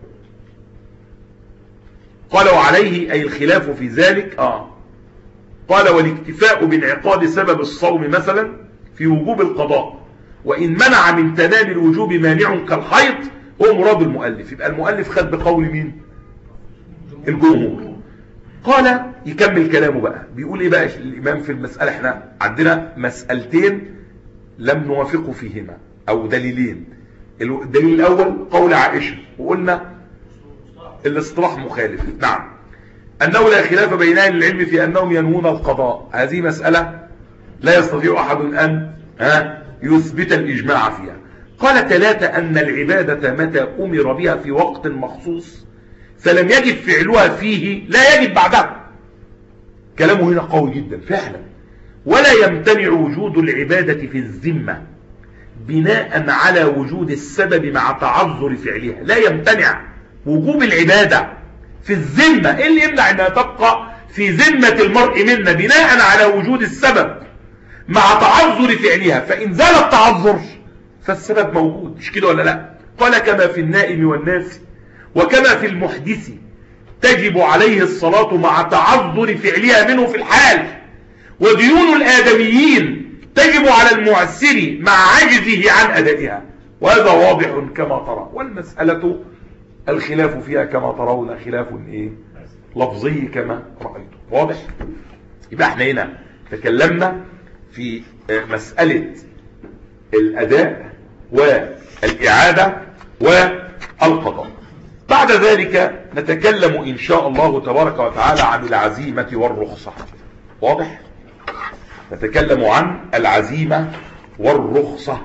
قالوا عليه أي الخلاف في ذلك. آه قال والاكتفاء بانعقاد سبب الصوم مثلا في وجوب القضاء وإن منع من تمام الوجوب مانع كالحيض هو مراد المؤلف. يبقى المؤلف خد بقول مين؟ الجمهور. قال يكمل كلامه بقى بيقول ايه بقى الامام في المسألة؟ احنا عندنا مسألتين لم نوافقه فيهما او دليلين. الدليل الاول قول عائشة وقلنا الاصطلاح مخالف. نعم. انه لا خلاف بين اهل العلم في انهم ينوون القضاء. هذه مسألة لا يستطيع احد ان ها يثبت الاجماع فيها. قال ثلاثة ان العبادة متى امر بها في وقت مخصوص فلم يجب فعلها فيه لا يجب بعدها. كلامه هنا قوي جدا فعلا. ولا يمتنع وجود العبادة في الذمة بناء على وجود السبب مع تعذر فعلها. لا يمتنع وجوب العبادة في الذمة. ايه اللي يمنع انها تبقى في ذمة المرء منا بناء على وجود السبب مع تعذر فعلها؟ فإن زال التعذر فالسبب موجود، مش كده ولا لا؟ قال كما في النائم والناس وكما في المحدث تجب عليه الصلاة مع تعذر فعلها منه في الحال، وديون الآدميين تجب على المعسر مع عجزه عن أدائها، وهذا واضح كما ترى. والمسألة الخلاف فيها كما ترون خلاف ايه لفظي كما رأيتم. واضح؟ يبقى احنا هنا تكلمنا في مسألة الأداء والإعادة والقضاء. بعد ذلك نتكلم إن شاء الله تبارك وتعالى عن العزيمة والرخصة. واضح؟ نتكلم عن العزيمة والرخصة.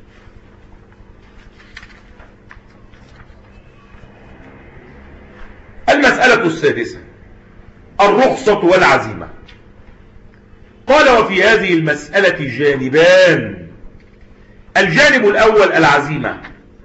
المسألة السادسة الرخصة والعزيمة. قال وفي هذه المسألة جانبان. الجانب الأول العزيمة،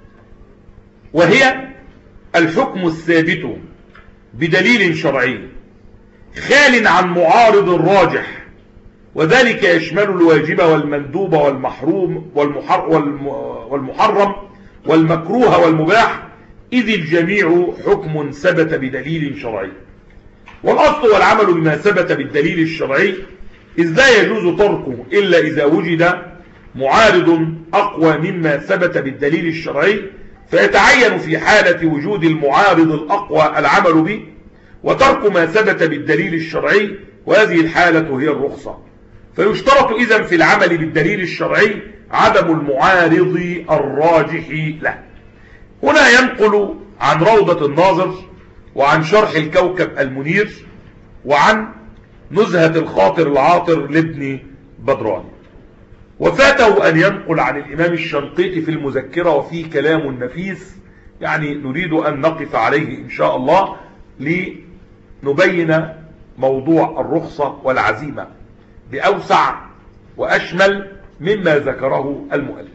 وهي الحكم الثابت بدليل شرعي خال عن معارض الراجح، وذلك يشمل الواجب والمندوب والمحروم والمحرم والمكروه والمباح، إذ الجميع حكم ثبت بدليل شرعي. والأصل والعمل بما ثبت بالدليل الشرعي، إذ لا يجوز تركه إلا إذا وجد معارض أقوى مما ثبت بالدليل الشرعي، فيتعين في حالة وجود المعارض الأقوى العمل به وترك ما ثبت بالدليل الشرعي، وهذه الحالة هي الرخصة. فيشترط إذن في العمل بالدليل الشرعي عدم المعارض الراجح له. هنا ينقل عن روضة الناظر وعن شرح الكوكب المنير وعن نزهة الخاطر العاطر لابن بدران، وفاته أن ينقل عن الإمام الشنقيطي في المذكرة، وفيه كلام نفيس يعني نريد أن نقف عليه إن شاء الله لنبين موضوع الرخصة والعزيمة بأوسع وأشمل مما ذكره المؤلف.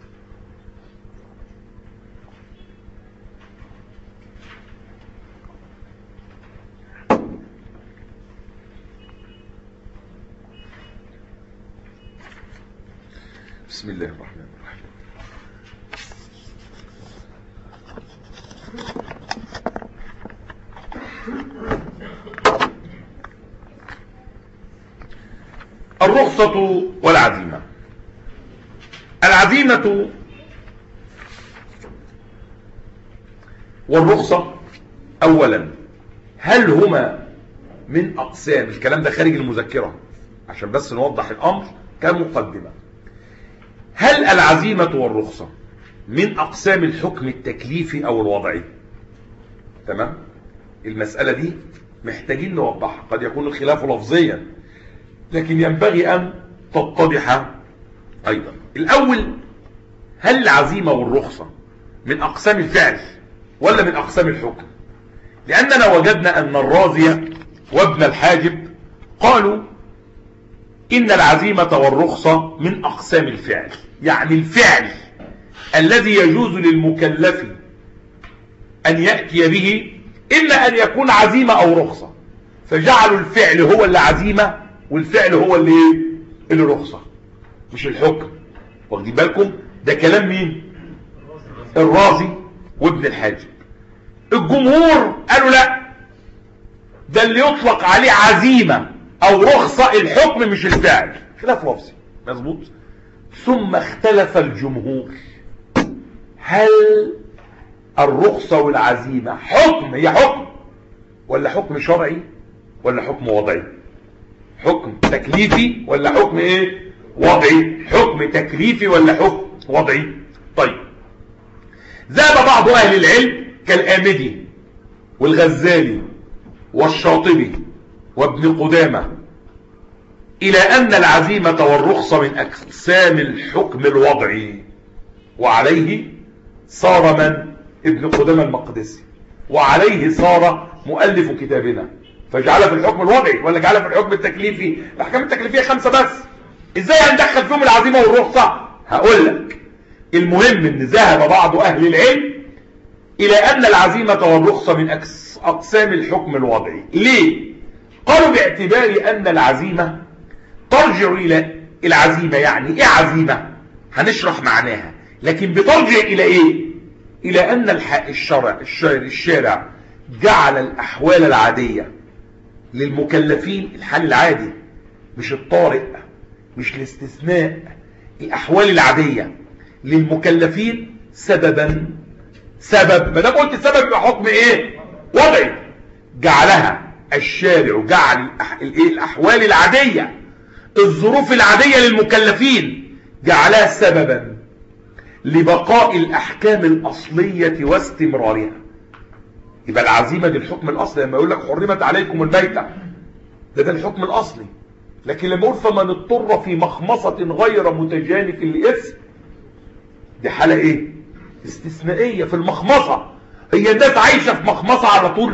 بسم الله الرحمن الرحيم. الرخصة والعزيمة. العزيمة والرخصة أولا، هل هما من أقسام؟ الكلام ده خارج المذكرة عشان بس نوضح الأمر كمقدمة. هل العزيمة والرخصة من أقسام الحكم التكليفي أو الوضعي؟ تمام؟ المسألة دي محتاجين نوضحها، قد يكون الخلاف لفظيا لكن ينبغي أن تتضح أيضا. الأول، هل العزيمة والرخصة من أقسام الفعل ولا من أقسام الحكم؟ لأننا وجدنا أن الرازية وابن الحاجب قالوا إن العزيمة والرخصة من أقسام الفعل، يعني الفعل الذي يجوز للمكلف أن يأتي به إلا أن يكون عزيمة أو رخصة، فجعلوا الفعل هو اللي عزيمة والفعل هو اللي اللي رخصة، مش الحكم. واخدين بالكم؟ ده كلام مين؟ الرازي وابن الحاجب. الجمهور قالوا لا، ده اللي يطلق عليه عزيمة أو رخصة الحكم مش الفعل. خلاف لفظي مظبوط. ثم اختلف الجمهور، هل الرخصة والعزيمة حكم، هي حكم ولا حكم شرعي ولا حكم وضعي؟ حكم تكليفي ولا حكم ايه وضعي؟ حكم تكليفي ولا حكم وضعي؟ طيب، ذهب بعض اهل العلم كالآمدي والغزالي والشاطبي وابن قدامة الى ان العزيمة والرخصة من اقسام الحكم الوضعي، وعليه صار من؟ ابن قدامة المقدسي، وعليه صار مؤلف كتابنا، فجعلها في الحكم الوضعي ولا جعلها في الحكم التكليفي؟ الاحكام التكليفية خمسة بس، ازاي هندخل فيهم العزيمة والرخصة؟ هقول لك. المهم ان ذهب بعض اهل العلم إلى أن العزيمة والرخصة من أقسام الحكم الوضعي. ليه؟ قالوا باعتبار أن العزيمة ترجع إلى العزيمة. يعني إيه عزيمة؟ هنشرح معناها، لكن بترجع إلى إيه؟ إلى أن الشرع, الشارع جعل الأحوال العادية للمكلفين، الحال العادي مش الطارئ مش الاستثناء، الأحوال العادية للمكلفين سببا سبب. ما دام قلت سبب يبقى حكم ايه؟ وضعي. جعلها الشارع، جعل الايه؟ الاحوال العاديه، الظروف العاديه للمكلفين جعلها سببا لبقاء الاحكام الاصليه واستمرارها. يبقى العزيمه دي الحكم الاصلي. لما يقول لك حرمت عليكم الميتة، ده ده الحكم الاصلي. لكن لما يقول فمن اضطر في مخمصه غير متجانف للاثم، دي حاله ايه؟ استثنائية في المخمصة. هي الناس عايشة في مخمصة على طول؟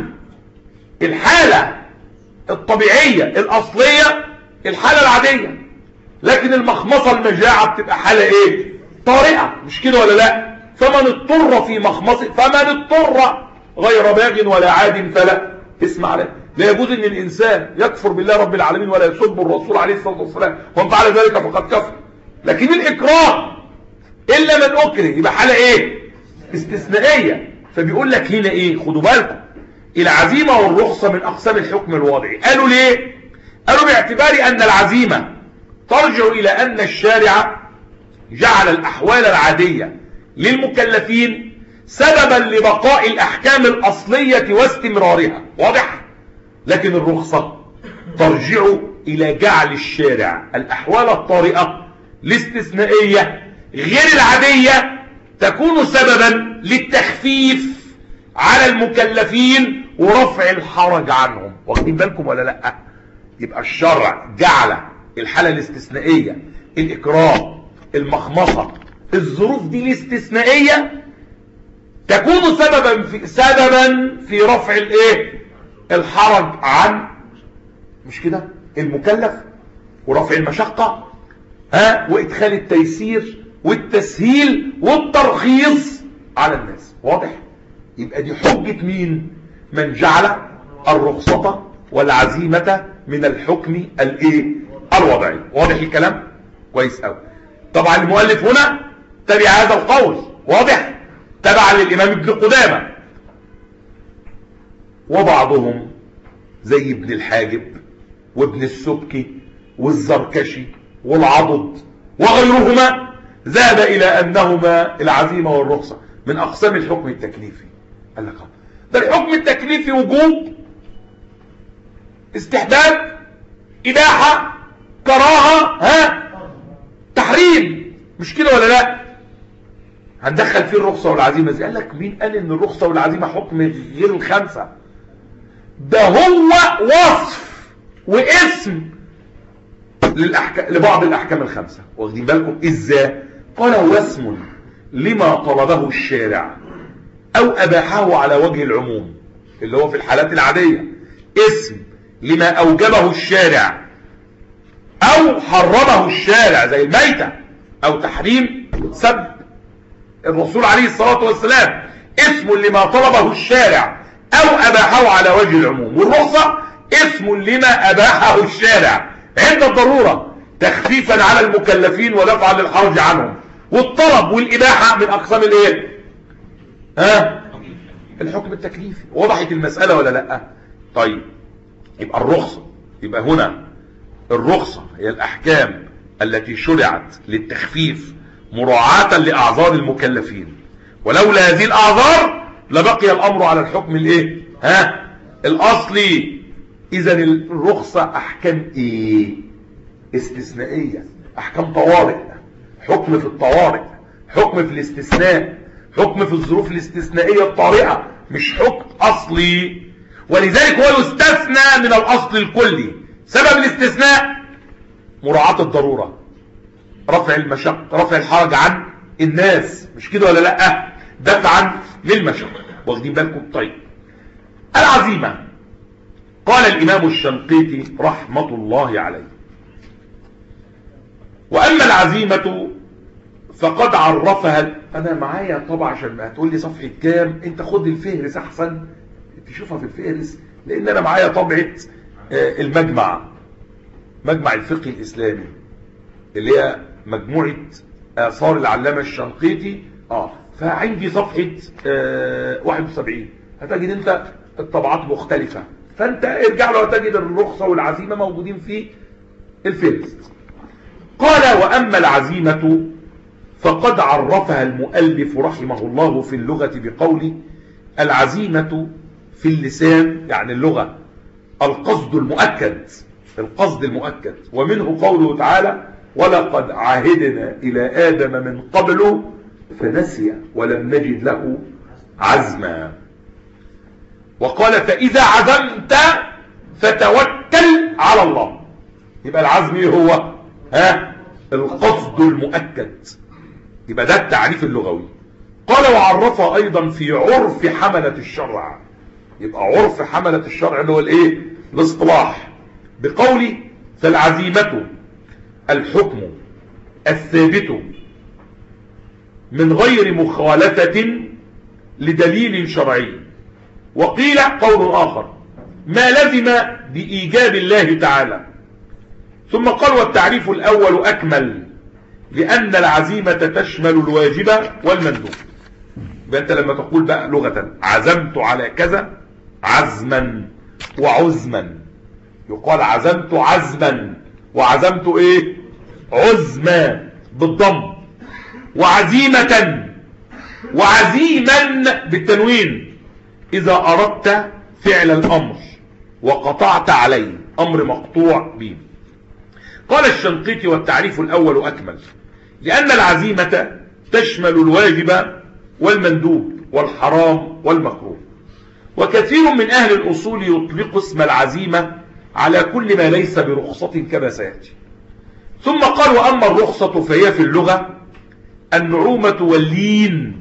الحالة الطبيعية الأصلية الحالة العادية، لكن المخمصة المجاعة بتبقى حالة ايه؟ طارئة، مش كده ولا لا؟ فمن اضطر في مخمصة، فمن اضطر غير باغ ولا عاد فلا اسم عليه. لا يجوز ان الانسان يكفر بالله رب العالمين ولا يسب الرسول عليه الصلاة والسلام، ومن فعل ذلك فقد كفر. لكن الإكراه إلا من أكره يبقى حالة إيه؟ استثنائية. فبيقول لك هنا إيه؟ خدوا بالكم، العزيمة والرخصة من أقسام الحكم الوضعي. قالوا ليه؟ قالوا باعتبار أن العزيمة ترجع إلى أن الشارع جعل الأحوال العادية للمكلفين سببا لبقاء الأحكام الأصلية واستمرارها. واضح؟ لكن الرخصة ترجع إلى جعل الشارع الأحوال الطارئة الاستثنائية غير العادية تكون سببا للتخفيف على المكلفين ورفع الحرج عنهم. واخدين بالكم ولا لا؟ يبقى الشرع جعل الحالة الاستثنائية، الإكراه، المخمصة، الظروف دي الاستثنائية تكون سببا في سببا في رفع الايه؟ الحرج عن، مش كده؟ المكلف، ورفع المشقة، ها، وادخال التيسير والتسهيل والترخيص على الناس. واضح؟ يبقى دي حجة مين؟ من جعل الرخصة والعزيمة من الحكم الايه؟ الوضعي. واضح الكلام؟ كويس قوي. طبعا المؤلف هنا تبع هذا القول. واضح؟ تبع للامام ابن قدامة، وبعضهم زي ابن الحاجب وابن السبكي والزركشي والعضد وغيرهما ذهب إلى أنهما العزيمة والرخصة من أقسام الحكم التكليفي. قال لك ده الحكم التكليفي وجوب، استحباب، إباحة، كراهة، ها، تحريم، مش كده ولا لا؟ هندخل فيه الرخصة والعزيمة ازاي؟ قال لك مين قال ان الرخصة والعزيمة حكم غير الخمسة؟ ده هو وصف واسم للأحكام، لبعض الأحكام الخمسة. واخدين بالكم ازاي؟ قال هو اسم لما طلبه الشارع أو أباحه على وجه العموم، اللي هو في الحالات العادية. اسم لما أوجبه الشارع أو حرمه الشارع زي الميتة، أو تحريم سب الرسول عليه الصلاة والسلام. اسم لما طلبه الشارع أو أباحه على وجه العموم. والرخصة اسم لما أباحه الشارع عند الضرورة تخفيفا على المكلفين ودفعا للحرج عنهم. والطلب والإباحة من أقسام الايه؟ ها؟ الحكم التكليفي. وضحت المسألة ولا لا؟ طيب، يبقى الرخصة، يبقى هنا الرخصة هي الأحكام التي شرعت للتخفيف مراعاة لأعذار المكلفين، ولولا هذه الأعذار لبقي الأمر على الحكم الايه؟ ها؟ الأصلي. إذا الرخصة أحكام ايه؟ استثنائية، أحكام طوارئ، حكم في الطوارئ، حكم في الاستثناء، حكم في الظروف الاستثنائية الطارئة، مش حكم أصلي. ولذلك هو يستثنى من الأصل الكلي. سبب الاستثناء مراعاة الضرورة، رفع المشقة، رفع الحرج عن الناس، مش كده ولا لا؟ دفعا للمشقة. واخدين بالكم؟ طيب، العزيمة قال الإمام الشنقيطي رحمة الله عليه: وأما العزيمة فقد عرفها. انا معايا طبعا عشان ما هتقول لي صفحة كام، انت خد الفهرس احسن تشوفها في الفهرس، لان انا معايا طبعة المجمع، مجمع الفقه الاسلامي اللي هي مجموعة اثار العلامة الشنقيطي. اه فعندي صفحة آه واحد وسبعين هتجد انت الطبعات مختلفة، فانت ارجع له هتجد الرخصة والعزيمة موجودين في الفهرس. قال واما العزيمة فقد عرفها المؤلف رحمه الله في اللغة بقوله العزيمة في اللسان، يعني اللغة القصد المؤكد، القصد المؤكد، ومنه قوله تعالى ولقد عهدنا إلى آدم من قبل فنسي ولم نجد له عزما. وقال فإذا عزمت فتوكل على الله. يبقى العزم ايه هو؟ ها القصد المؤكد. يبقى ده التعريف اللغوي. قال وعرفها ايضا في عرف حملة الشرع. يبقى عرف حملة الشرع اللي هو الايه؟ الاصطلاح، بقولي فالعزيمة الحكم الثابت من غير مخالفة لدليل شرعي. وقيل قول آخر ما لزم بإيجاب الله تعالى. ثم قال والتعريف الأول أكمل لأن العزيمة تشمل الواجب والمندوب. فأنت لما تقول بقى لغة عزمت على كذا عزما وعزما، يقال عزمت عزما وعزمت ايه عزما بالضم، وعزيمة وعزيما بالتنوين إذا أردت فعل الأمر وقطعت عليه، أمر مقطوع به. قال الشنقيطي والتعريف الأول أكمل لأن العزيمة تشمل الواجب والمندوب والحرام والمكروه. وكثير من أهل الأصول يطلق اسم العزيمة على كل ما ليس برخصة كما سيأتي. ثم قال وأما الرخصة فهي في اللغة النعومة واللين.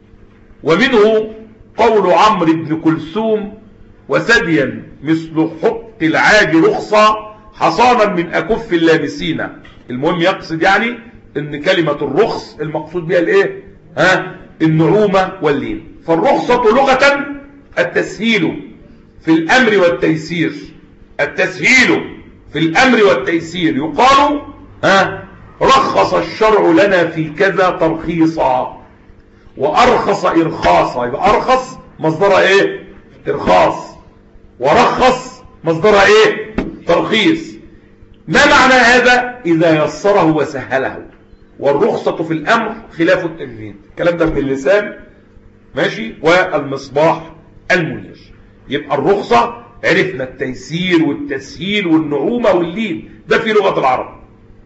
ومنه قول عمرو بن كلثوم وسديا مثل حق العاج رخصة حصانا من أكف اللامسين. المهم يقصد يعني ان كلمة الرخص المقصود بها الايه؟ ها النعومة واللين. فالرخصة لغة التسهيل في الأمر والتيسير، التسهيل في الأمر والتيسير. يقال ها رخص الشرع لنا في كذا ترخيصا وأرخص إرخاصا. يبقى أرخص مصدرها إيه؟ إرخاص، ورخص مصدرها إيه؟ ترخيص. ما معنى هذا؟ إذا يسره وسهله. والرخصة في الأمر خلاف التجويد. الكلام ده من اللسان ماشي، والمصباح المنير. يبقى الرخصة عرفنا التيسير والتسهيل والنعومة واللين، ده في لغة العرب.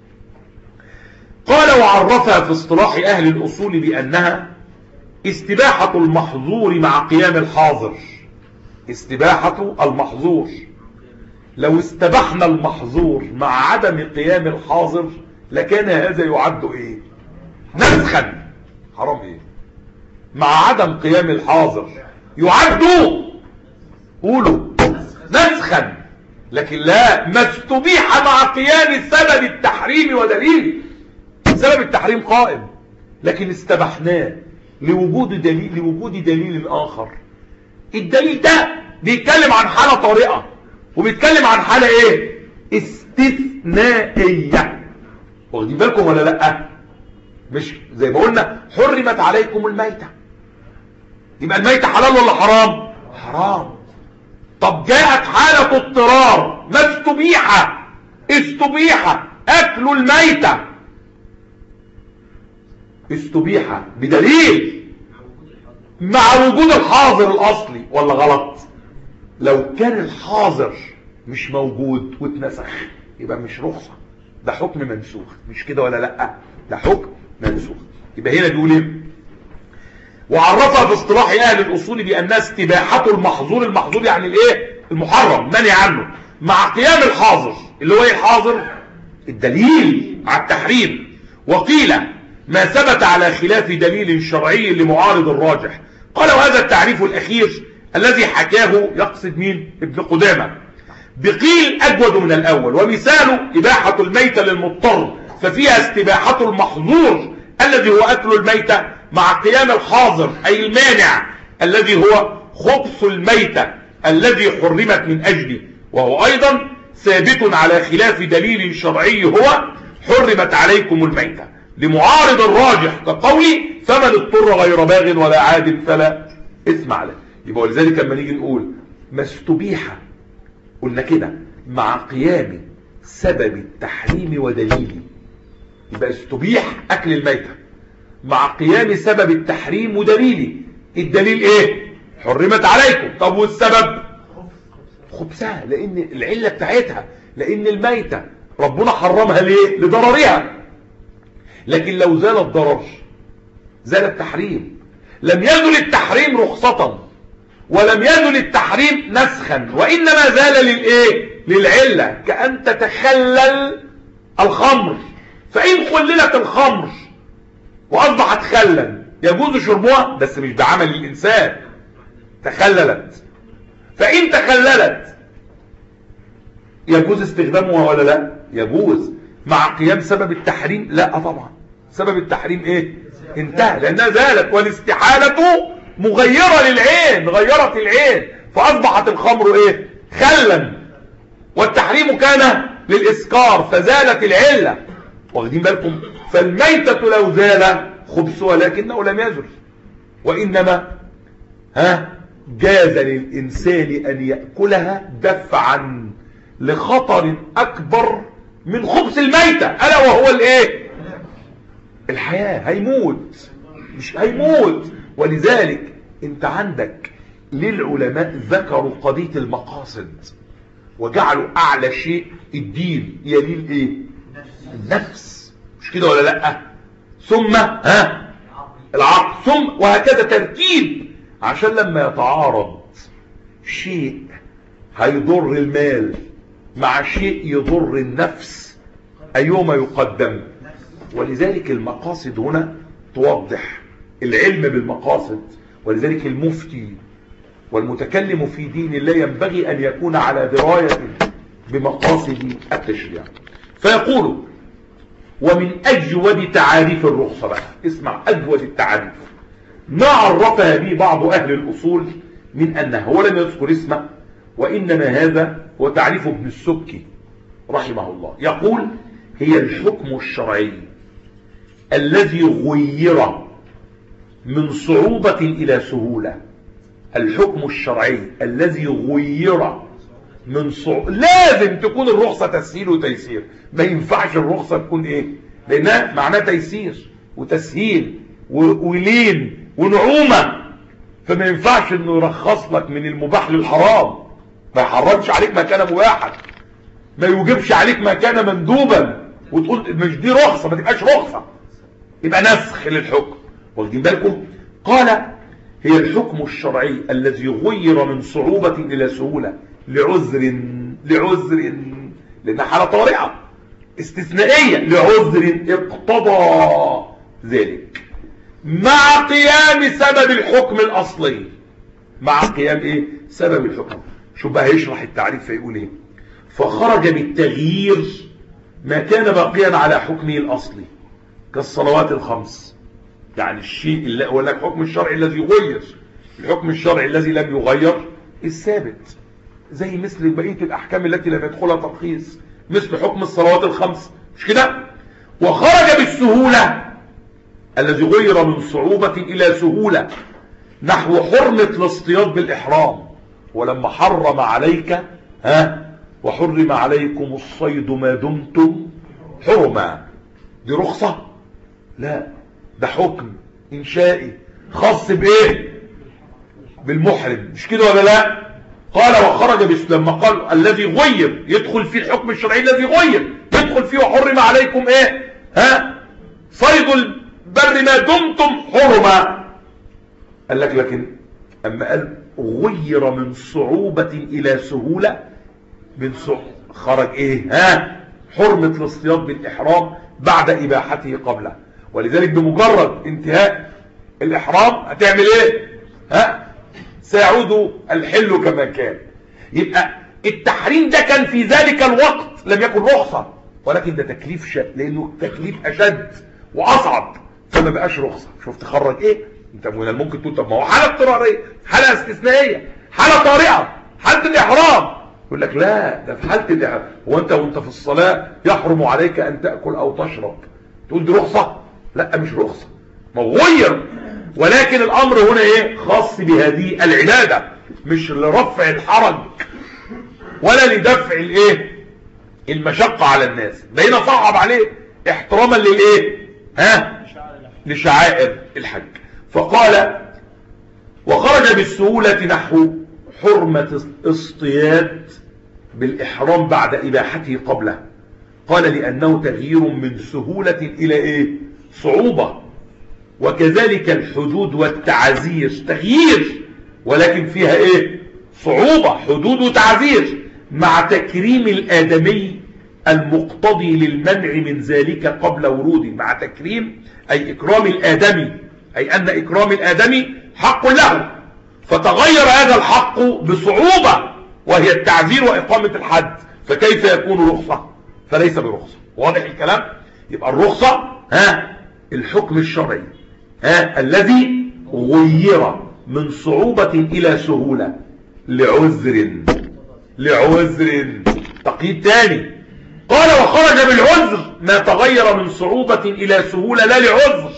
قال وعرفها في اصطلاح أهل الأصول بأنها استباحة المحظور مع قيام الحاضر. استباحة المحظور، لو استبحنا المحظور مع عدم قيام الحاضر لكان هذا يعد ايه؟ نسخا. حرام ايه؟ مع عدم قيام الحاضر يعد قولوا نسخا. لكن لا، ما استبيح مع قيام سبب التحريم ودليل. سبب التحريم قائم لكن استبحناه لوجود دليل، لوجود دليل آخر. الدليل ده بيتكلم عن حالة طارئة وبيتكلم عن حالة ايه؟ استثنائية. واخدين بالكم ولا لا؟ مش زي ما قلنا حرمت عليكم الميتة، يبقى الميتة حلال ولا حرام؟ حرام. طب جاءت حالة اضطرار، ما استبيح استبيح اكل الميتة، استبيح بدليل مع وجود الحاضر الاصلي ولا غلط؟ لو كان الحاضر مش موجود واتنسخ يبقى مش رخصة، ده حكم منسوخ. مش كده ولا لا؟ ده حكم منسوخ. يبقى هنا بيقول ايه؟ وعرفها باصطلاح اهل الاصول بانها استباحة المحظور. المحظور يعني الايه؟ المحرم، منهي عنه، مع قيام الحاضر. اللي هو ايه الحاضر؟ الدليل على التحريم. وقيل ما ثبت على خلاف دليل شرعي لمعارض الراجح. قال وهذا التعريف الاخير الذي حكاه يقصد مين؟ ابن قدامة. بقيل اجود من الاول. ومثال اباحة الميتة للمضطر ففيها استباحة المحظور الذي هو أكل الميتة مع قيام الحاضر أي المانع الذي هو خبث الميتة الذي حرمت من أجله، وهو أيضا ثابت على خلاف دليل شرعي هو حرمت عليكم الميتة لمعارض الراجح كقولي فمن اضطر غير باغ ولا عاد فلا إثم عليه. يبقى ولذلك لما نيجي نقول ما استبيح قلنا كده مع قيام سبب التحريم ودليله، يبقى استبيح أكل الميتة مع قيام سبب التحريم ودليله. الدليل ايه؟ حرمت عليكم. طب والسبب؟ خبثها، لان العلة بتاعتها لان الميتة ربنا حرمها ليه؟ لضررها. لكن لو زال الضرر زال التحريم. لم يزل التحريم رخصة ولم يزل التحريم نسخا، وانما زال للايه؟ للعلة. كأن تتخلل الخمر، فإن خللت الخمر وأصبحت خلا يجوز شربها بس مش بعمل الإنسان، تخللت. فإن تخللت يجوز استخدامها ولا لا؟ يجوز مع قيام سبب التحريم. لا طبعا سبب التحريم ايه؟ انتهى لأنها زالت، والاستحالة مغيرة للعين، غيرت العين فأصبحت الخمر ايه؟ خلا، والتحريم كان للإسكار فزالت العلة. واخدين بالكم؟ فالميتة لو زال خبثها لكنه لم يزل، وإنما ها جاز للإنسان أن يأكلها دفعا لخطر أكبر من خبث الميتة، ألا وهو الإيه؟ الحياة. هيموت، مش هيموت. ولذلك انت عندك للعلماء ذكروا قضية المقاصد وجعلوا أعلى شيء الدين يلي الإيه؟ النفس، مش كده ولا لا؟ ثم ها العقل، ثم وهكذا ترتيب، عشان لما يتعارض شيء هيضر المال مع شيء يضر النفس أيهما يقدم. ولذلك المقاصد هنا توضح العلم بالمقاصد. ولذلك المفتي والمتكلم في دين الله ينبغي أن يكون على دراية بمقاصد التشريع. فيقول ومن أجود تعاريف الرخصة بقى، اسمع أجود التعاريف ما عرفها به بعض أهل الأصول من أنه هو لم يذكر اسمه، وإنما هذا هو تعريف ابن السكي رحمه الله. يقول هي الحكم الشرعي الذي غير من صعوبة إلى سهولة. الحكم الشرعي الذي غير من صعوبة، لازم تكون الرخصة تسهيل وتيسير، ما ينفعش الرخصة تكون ايه؟ لانها معناه تيسير وتسهيل ولين ونعومة، فما ينفعش انه يرخص لك من المباح للحرام، ما يحرمش عليك ما كان مباحا، ما يوجبش عليك ما كان مندوبا وتقول مش دي رخصة، ما تبقاش رخصة، يبقى نسخ للحكم. واخدين بالكم؟ قال هي الحكم الشرعي الذي غير من صعوبة إلى سهولة لعذر لعذر لأنها حالة طارئة استثنائية، لعذر اقتضى ذلك مع قيام سبب الحكم الأصلي. مع قيام ايه؟ سبب الحكم. شو بقى يشرح التعريف فيقول ايه؟ فخرج بالتغيير ما كان باقيا على حكمه الأصلي كالصلوات الخمس. يعني الشيء اللي هو لك حكم الشرعي الذي يغير، الحكم الشرعي الذي لم يغير الثابت، زي مثل بقية الأحكام التي لم يدخلها ترخيص، مثل حكم الصلوات الخمس، مش كده؟ وخرج بالسهولة الذي غير من صعوبة إلى سهولة، نحو حرمة الاصطياد بالإحرام، ولما حرم عليك ها وحرم عليكم الصيد ما دمتم حرما، دي رخصة؟ لا، ده حكم إنشائي خاص بإيه؟ بالمحرم، مش كده ولا لا؟ قال وخرج بس لما قال الذي غير يدخل فيه الحكم الشرعي الذي غير، يدخل فيه وحرم عليكم ايه؟ ها؟ صيد البر ما دمتم حرما. قال لك لكن اما قال غير من صعوبة الى سهولة، من صعوبة خرج ايه؟ ها؟ حرمة الاصطياد بالاحرام بعد اباحته قبله. ولذلك بمجرد انتهاء الاحرام هتعمل ايه؟ ها؟ سيعود الحل كما كان. يبقى التحريم ده كان في ذلك الوقت لم يكن رخصة، ولكن ده تكليف شد، لانه تكليف اشد واصعب، فما بقاش رخصة. شفت خرج ايه؟ انت من الممكن تقول طب ما هو حالة اضطرارية، حالة استثنائية، حالة طارئة، حالة الإحرام. يقول لك لا، ده في حالة الإحرام. هو انت وانت في الصلاة يحرم عليك ان تأكل او تشرب، تقول دي رخصة؟ لا مش رخصة، مغير. ولكن الامر هنا ايه؟ خاص بهذه العبادة، مش لرفع الحرج ولا لدفع الايه المشقة على الناس. بقينا صعب عليه احتراما للايه ها لشعائر الحج. فقال وخرج بالسهولة نحو حرمة اصطياد بالإحرام بعد إباحته قبله. قال لأنه تغيير من سهولة إلى إيه؟ صعوبة. وكذلك الحدود والتعزير تغيير ولكن فيها إيه؟ صعوبة. حدود وتعزير مع تكريم الآدمي المقتضي للمنع من ذلك قبل وروده. مع تكريم أي إكرام الآدمي، أي أن إكرام الآدمي حق له، فتغير هذا الحق بصعوبة وهي التعزير وإقامة الحد، فكيف يكون رخصة؟ فليس برخصة. واضح الكلام؟ يبقى الرخصة ها الحكم الشرعي ها الذي غير من صعوبة إلى سهولة لعذر لعذر تقييد تاني. قال وخرج بالعذر ما تغير من صعوبة إلى سهولة لا لعذر.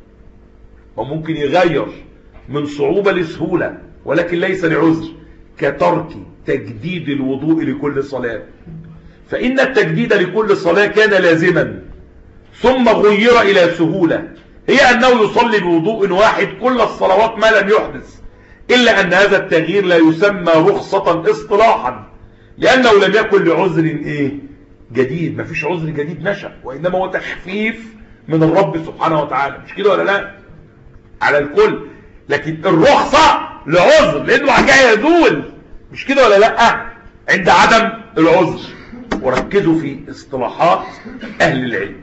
وممكن يغير من صعوبة لسهولة ولكن ليس لعذر، كترك تجديد الوضوء لكل صلاة، فإن التجديد لكل صلاة كان لازما ثم غير إلى سهولة، هي أنه يصلي بوضوء واحد كل الصلوات ما لم يحدث، إلا أن هذا التغيير لا يسمى رخصة اصطلاحا لأنه لم يكن لعذر إيه جديد. ما فيش عذر جديد نشأ، وإنما هو تخفيف من الرب سبحانه وتعالى، مش كده ولا لا؟ على الكل. لكن الرخصة لعذر لأنه بعد كده يزول، مش كده ولا لا؟ عند عدم العذر. وركزوا في اصطلاحات أهل العلم.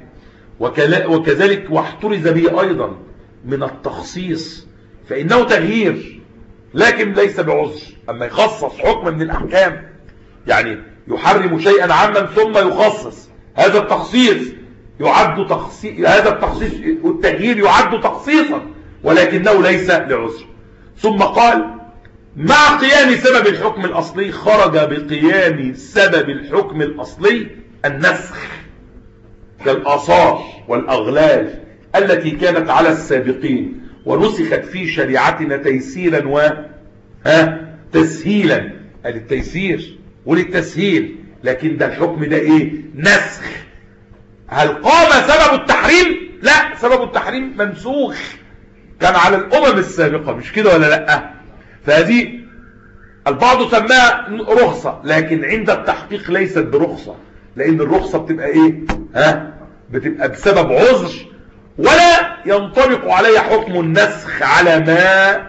وكذلك واحترز به أيضا من التخصيص، فإنه تغيير لكن ليس بعذر. أما يخصص حكم من الأحكام، يعني يحرم شيئا عاما ثم يخصص، هذا التخصيص يعد تخصيص، هذا التخصيص والتغيير يعد تخصيصا ولكنه ليس لعذر. ثم قال مع قيام سبب الحكم الأصلي خرج بقيام سبب الحكم الأصلي النسخ كالآثار والأغلال التي كانت على السابقين ونسخت في شريعتنا تيسيرا و ها تسهيلا، للتيسير وللتسهيل، لكن ده الحكم ده ايه؟ نسخ. هل قام سبب التحريم؟ لا، سبب التحريم منسوخ كان على الأمم السابقة، مش كده ولا لا؟ فهذه البعض سماها رخصة، لكن عند التحقيق ليست برخصة، لأن الرخصة بتبقى ايه؟ ها بتبقى بسبب عذر ولا ينطبق عليها حكم النسخ على ما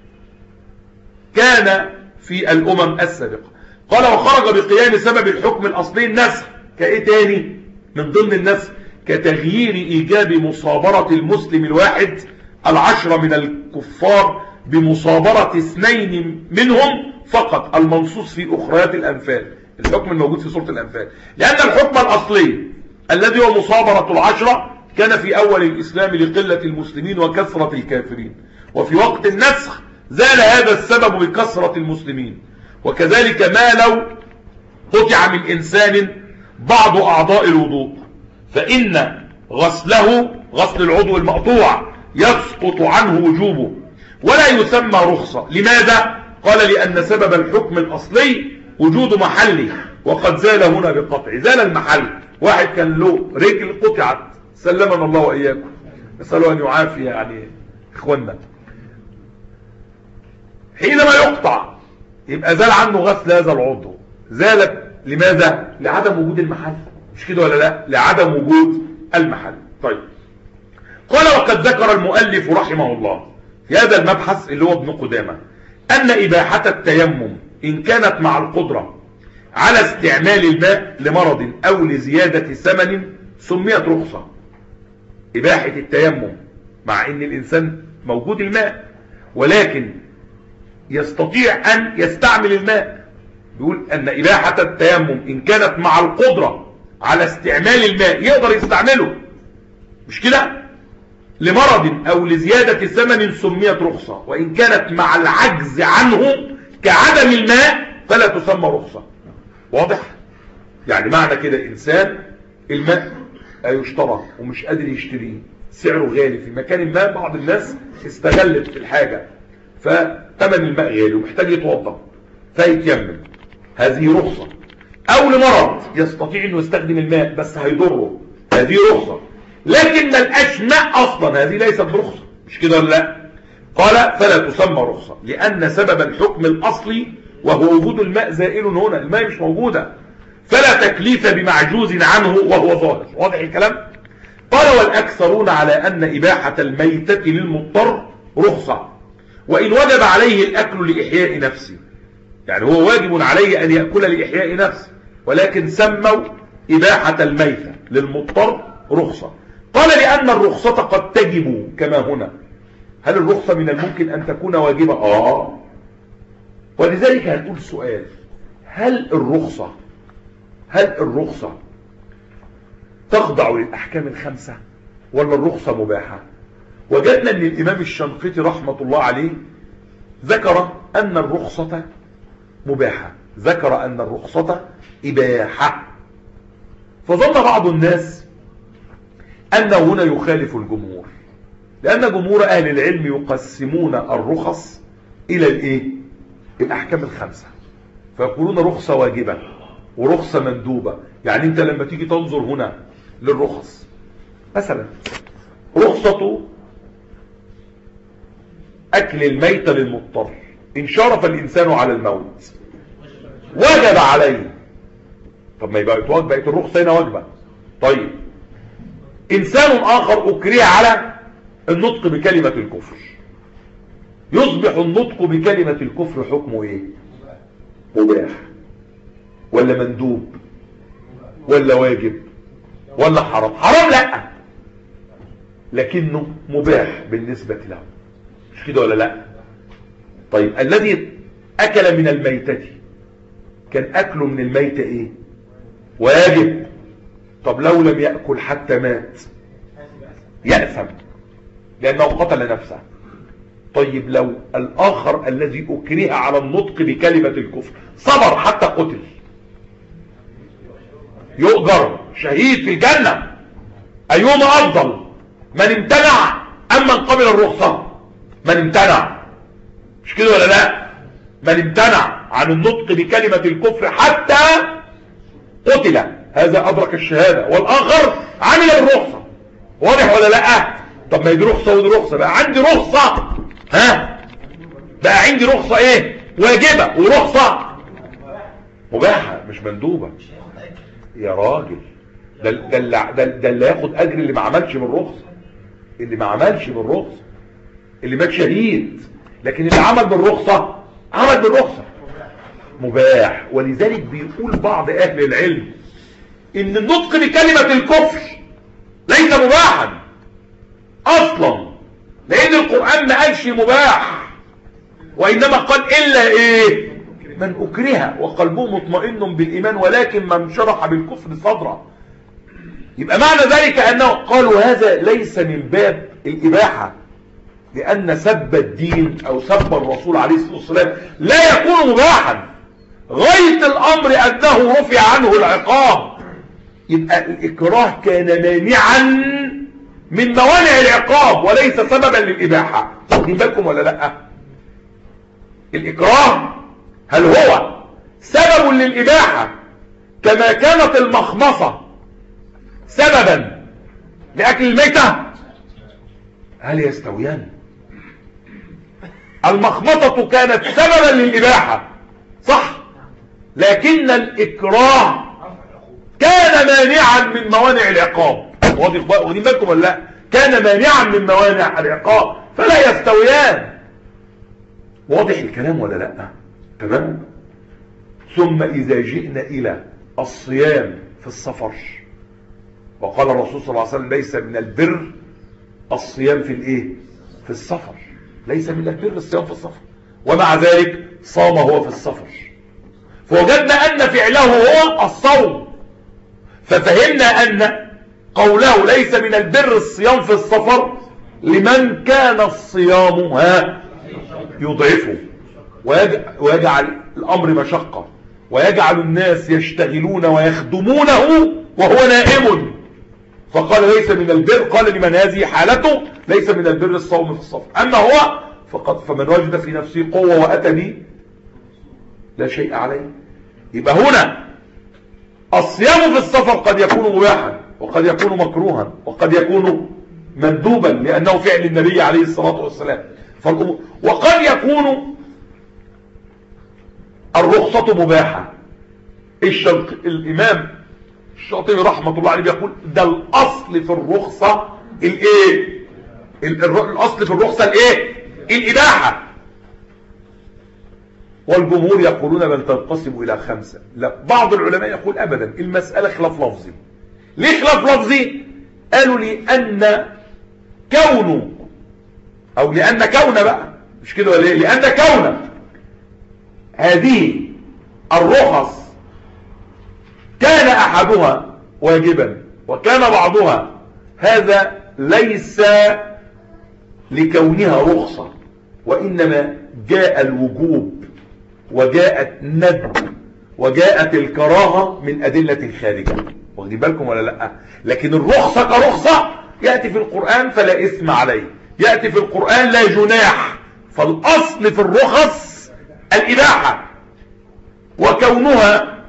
كان في الأمم السابقة. قال وخرج بقيام سبب الحكم الأصلي النسخ كايه تاني من ضمن النسخ؟ كتغيير إيجاب مصابرة المسلم الواحد العشرة من الكفار بمصابرة اثنين منهم فقط المنصوص في أخريات الأنفال، الحكم الموجود في سورة الأنفال. لأن الحكم الأصلي الذي هو مصابرة العشرة كان في أول الإسلام لقلة المسلمين وكثرة الكافرين، وفي وقت النسخ زال هذا السبب بكثرة المسلمين. وكذلك ما لو قطع من إنسان بعض أعضاء الوضوء فإن غسله غسل العضو المقطوع يسقط عنه وجوبه ولا يسمى رخصة. لماذا؟ قال لأن سبب الحكم الأصلي وجود محله، وقد زال هنا بقطع. زال المحل، واحد كان له رجل قطعت، سلمنا الله وإياكم، نسأله أن يعافي يعني إخواننا. حينما يقطع يبقى زال عنه غسل هذا العضو. زالت لماذا؟ لعدم وجود المحل، مش كده ولا لا؟ لعدم وجود المحل. طيب قال وقد ذكر المؤلف رحمه الله في هذا المبحث اللي هو ابن قدامة أن إباحة التيمم إن كانت مع القدرة على استعمال الماء لمرض أو لزيادة ثمن سميت رخصة. إباحة التيمم مع أن الإنسان موجود الماء ولكن يستطيع أن يستعمل الماء، بيقول أن إباحة التيمم إن كانت مع القدرة على استعمال الماء يقدر يستعمله، مش كده؟ لمرض أو لزيادة ثمن سميت رخصة، وإن كانت مع العجز عنه كعدم الماء فلا تسمى رخصة. واضح؟ يعني معنى كده إنسان الماء يشترى ومش قادر يشتريه، سعره غالي في مكان ما، بعض الناس استغلت في الحاجة فتمن الماء غالي ومحتاج يتوضا فيتيمم، هذه رخصة. أو لمرض يستطيع أنه يستخدم الماء بس هيضره، هذه رخصة. لكن ما لقاش ماء أصلا، هذه ليست برخصة، مش كده ولا لا؟ قال فلا تسمى رخصة، لأن سبب الحكم الأصلي وهو وجود الماء زائل هنا، الماء مش موجودة، فلا تكليف بمعجوز عنه وهو ظاهر. واضح الكلام؟ قال والأكثرون على أن إباحة الميتة للمضطر رخصة، وإن وجب عليه الأكل لإحياء نفسه، يعني هو واجب عليه أن يأكل لإحياء نفسه، ولكن سموا إباحة الميتة للمضطر رخصة. قال لأن الرخصة قد تجب كما هنا. هل الرخصة من الممكن أن تكون واجبة؟ آه. ولذلك هنقول سؤال، هل الرخصة هل الرخصة تخضع للأحكام الخمسة ولا الرخصة مباحة؟ وجدنا أن الإمام الشنقيطي رحمة الله عليه ذكر أن الرخصة مباحة، ذكر أن الرخصة إباحة. فظن بعض الناس أنه هنا يخالف الجمهور، لأن جمهور أهل العلم يقسمون الرخص إلى الإيه؟ الأحكام الخمسة، فيقولون رخصة واجبة ورخصة مندوبة. يعني أنت لما تيجي تنظر هنا للرخص، مثلا رخصة أكل الميت للمضطر، إن شرف الإنسان على الموت وجب عليه. طب ما يبقى بقت الرخصة هنا واجبة. طيب إنسان آخر أكره على النطق بكلمة الكفر، يصبح النطق بكلمة الكفر حكمه إيه؟ مباح ولا مندوب ولا واجب ولا حرام؟ حرام لا، لكنه مباح بالنسبة له، مش كده ولا لا؟ طيب الذي أكل من الميتة كان أكله من الميتة إيه؟ واجب. طب لو لم يأكل حتى مات يأثم لأنه قتل نفسه. طيب لو الآخر الذي أكره على النطق بكلمة الكفر صبر حتى قتل، يؤجر شهيد في الجنة. أيهما أفضل، من امتنع أم من قبل الرخصة؟ من امتنع، مش كده ولا لا؟ من امتنع عن النطق بكلمة الكفر حتى قتل، هذا أدرك الشهادة، والآخر عمل الرخصة. واضح ولا لا؟ طب ما يدي رخصة ودي رخصة، بقى عندي رخصة، ها بقى عندي رخصة ايه؟ واجبة، ورخصة مباحة مش مندوبة. يا راجل، ده ده اللي, ده, ده اللي ياخد اجر اللي ما عملش بالرخصة، اللي ما عملش بالرخصة، اللي مات شهيد، لكن اللي عمل بالرخصة عمل بالرخصة مباح. ولذلك بيقول بعض اهل العلم ان النطق بكلمة الكفر ليس مباحا اصلا، لان القرآن ما قالش مباح، وانما قال الا ايه؟ من اكره وقلبه مطمئن بالايمان ولكن من شرح بالكفر صدره. يبقى معنى ذلك انه قالوا هذا ليس من باب الاباحة، لان سب الدين او سب الرسول عليه الصلاة والسلام لا يكون مباحا، غاية الامر انه رفع عنه العقاب. يبقى الاكراه كان مانعا من موانع العقاب وليس سببا للإباحة. واخدين بالكم ولا لا؟ الإكراه هل هو سبب للإباحة كما كانت المخمصة سببا لأكل الميتة؟ هل يستويان؟ المخمصة كانت سببا للإباحة صح، لكن الإكراه كان مانعا من موانع العقاب. واخدين بالكم ولا لا؟ كان مانعا من موانع العقاب، فلا يستويان. واضح الكلام ولا لا؟ تمام. ثم إذا جئنا إلى الصيام في السفر، وقال الرسول صلى الله عليه وسلم ليس من البر الصيام في الايه؟ في السفر. ليس من البر الصيام في السفر، ومع ذلك صام هو في السفر، فوجدنا أن فعله هو الصوم، ففهمنا أن قوله ليس من البر الصيام في السفر لمن كان الصيام ها يضعفه ويجعل الأمر مشقة ويجعل الناس يشتغلون ويخدمونه وهو نائم، فقال ليس من البر، قال لمن هذه حالته ليس من البر الصوم في الصفر، أما هو فقد فمن وجد في نفسه قوة وأتى به لا شيء عليه. يبقى هنا الصيام في السفر قد يكون مباحا وقد يكون مكروها وقد يكون مندوبا لأنه فعل النبي عليه الصلاة والسلام، وقد يكون الرخصة مباحة. الشرط الإمام الشاطبي رحمة الله عليه بيقول ده الأصل في الرخصة الايه الأصل في الرخصة الايه الإباحة، والجمهور يقولون بل تنقسم إلى خمسة. لا، بعض العلماء يقول أبدا المسألة خلاف لفظي. ليه خلاف لفظي؟ قالوا لأن كونه أو لأن كون بقى مش كده ولا ايه؟ لأن كون هذه الرخص كان أحدها واجبا وكان بعضها، هذا ليس لكونها رخصة، وإنما جاء الوجوب وجاءت ندب وجاءت الكراهة من أدلة خارجة، واخدين بالكم ولا لا؟ لكن الرخصة كرخصة يأتي في القرآن فلا إثم عليه، يأتي في القرآن لا جناح، فالأصل في الرخص الإباحة، وكونها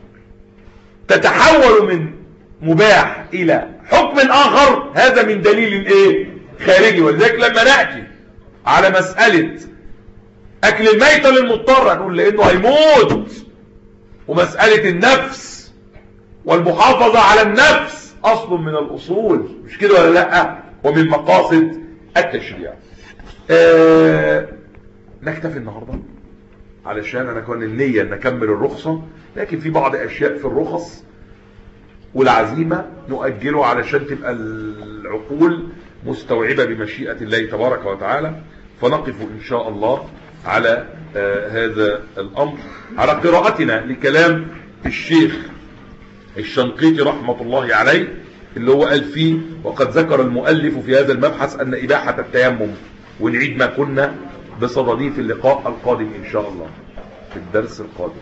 تتحول من مباح إلى حكم آخر هذا من دليل إيه؟ خارجي. ولذلك لما نأتي على مسألة أكل الميتة للمضطر نقول لأنه هيموت، ومسألة النفس والمحافظة على النفس أصل من الأصول، مش كده ولا لأ؟ ومن مقاصد التشريع. آه نكتفي النهاردة علشان أنا كان النية أن نكمل الرخصة، لكن في بعض أشياء في الرخص والعزيمة نؤجله علشان تبقى العقول مستوعبة بمشيئة الله تبارك وتعالى، فنقف إن شاء الله على آه هذا الأمر على قراءتنا لكلام الشيخ الشنقيطي رحمة الله عليه اللي هو قال فيه وقد ذكر المؤلف في هذا المبحث أن إباحة التيمم، ونعيد ما كنا بصدده في اللقاء القادم إن شاء الله في الدرس القادم،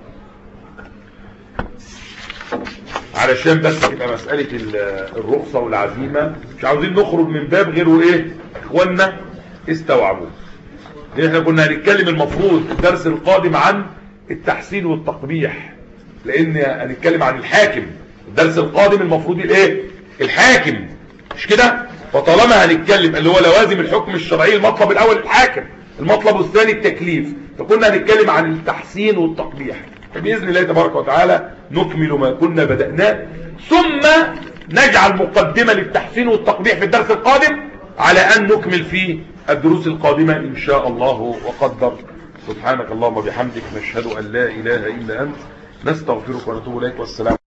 علشان بس تبقى مسألة الرخصة والعزيمة مش عاوزين نخرج من باب غيره ايه اخواننا استوعبوا. احنا كنا هنتكلم المفروض الدرس القادم عن التحسين والتقبيح، لان هنتكلم عن الحاكم. الدرس القادم المفروض الايه الحاكم، مش كده؟ فطالما هنتكلم اللي هو لوازم الحكم الشرعي، المطلب الاول الحاكم، المطلب الثاني التكليف، فكنا هنتكلم عن التحسين والتقبيح. فبإذن الله تبارك وتعالى نكمل ما كنا بدأناه، ثم نجعل مقدمة للتحسين والتقبيح في الدرس القادم على أن نكمل في الدروس القادمة إن شاء الله وقدر. سبحانك اللهم وبحمدك نشهد أن لا إله إلا أنت نستغفرك ونتوب إليك، والسلام.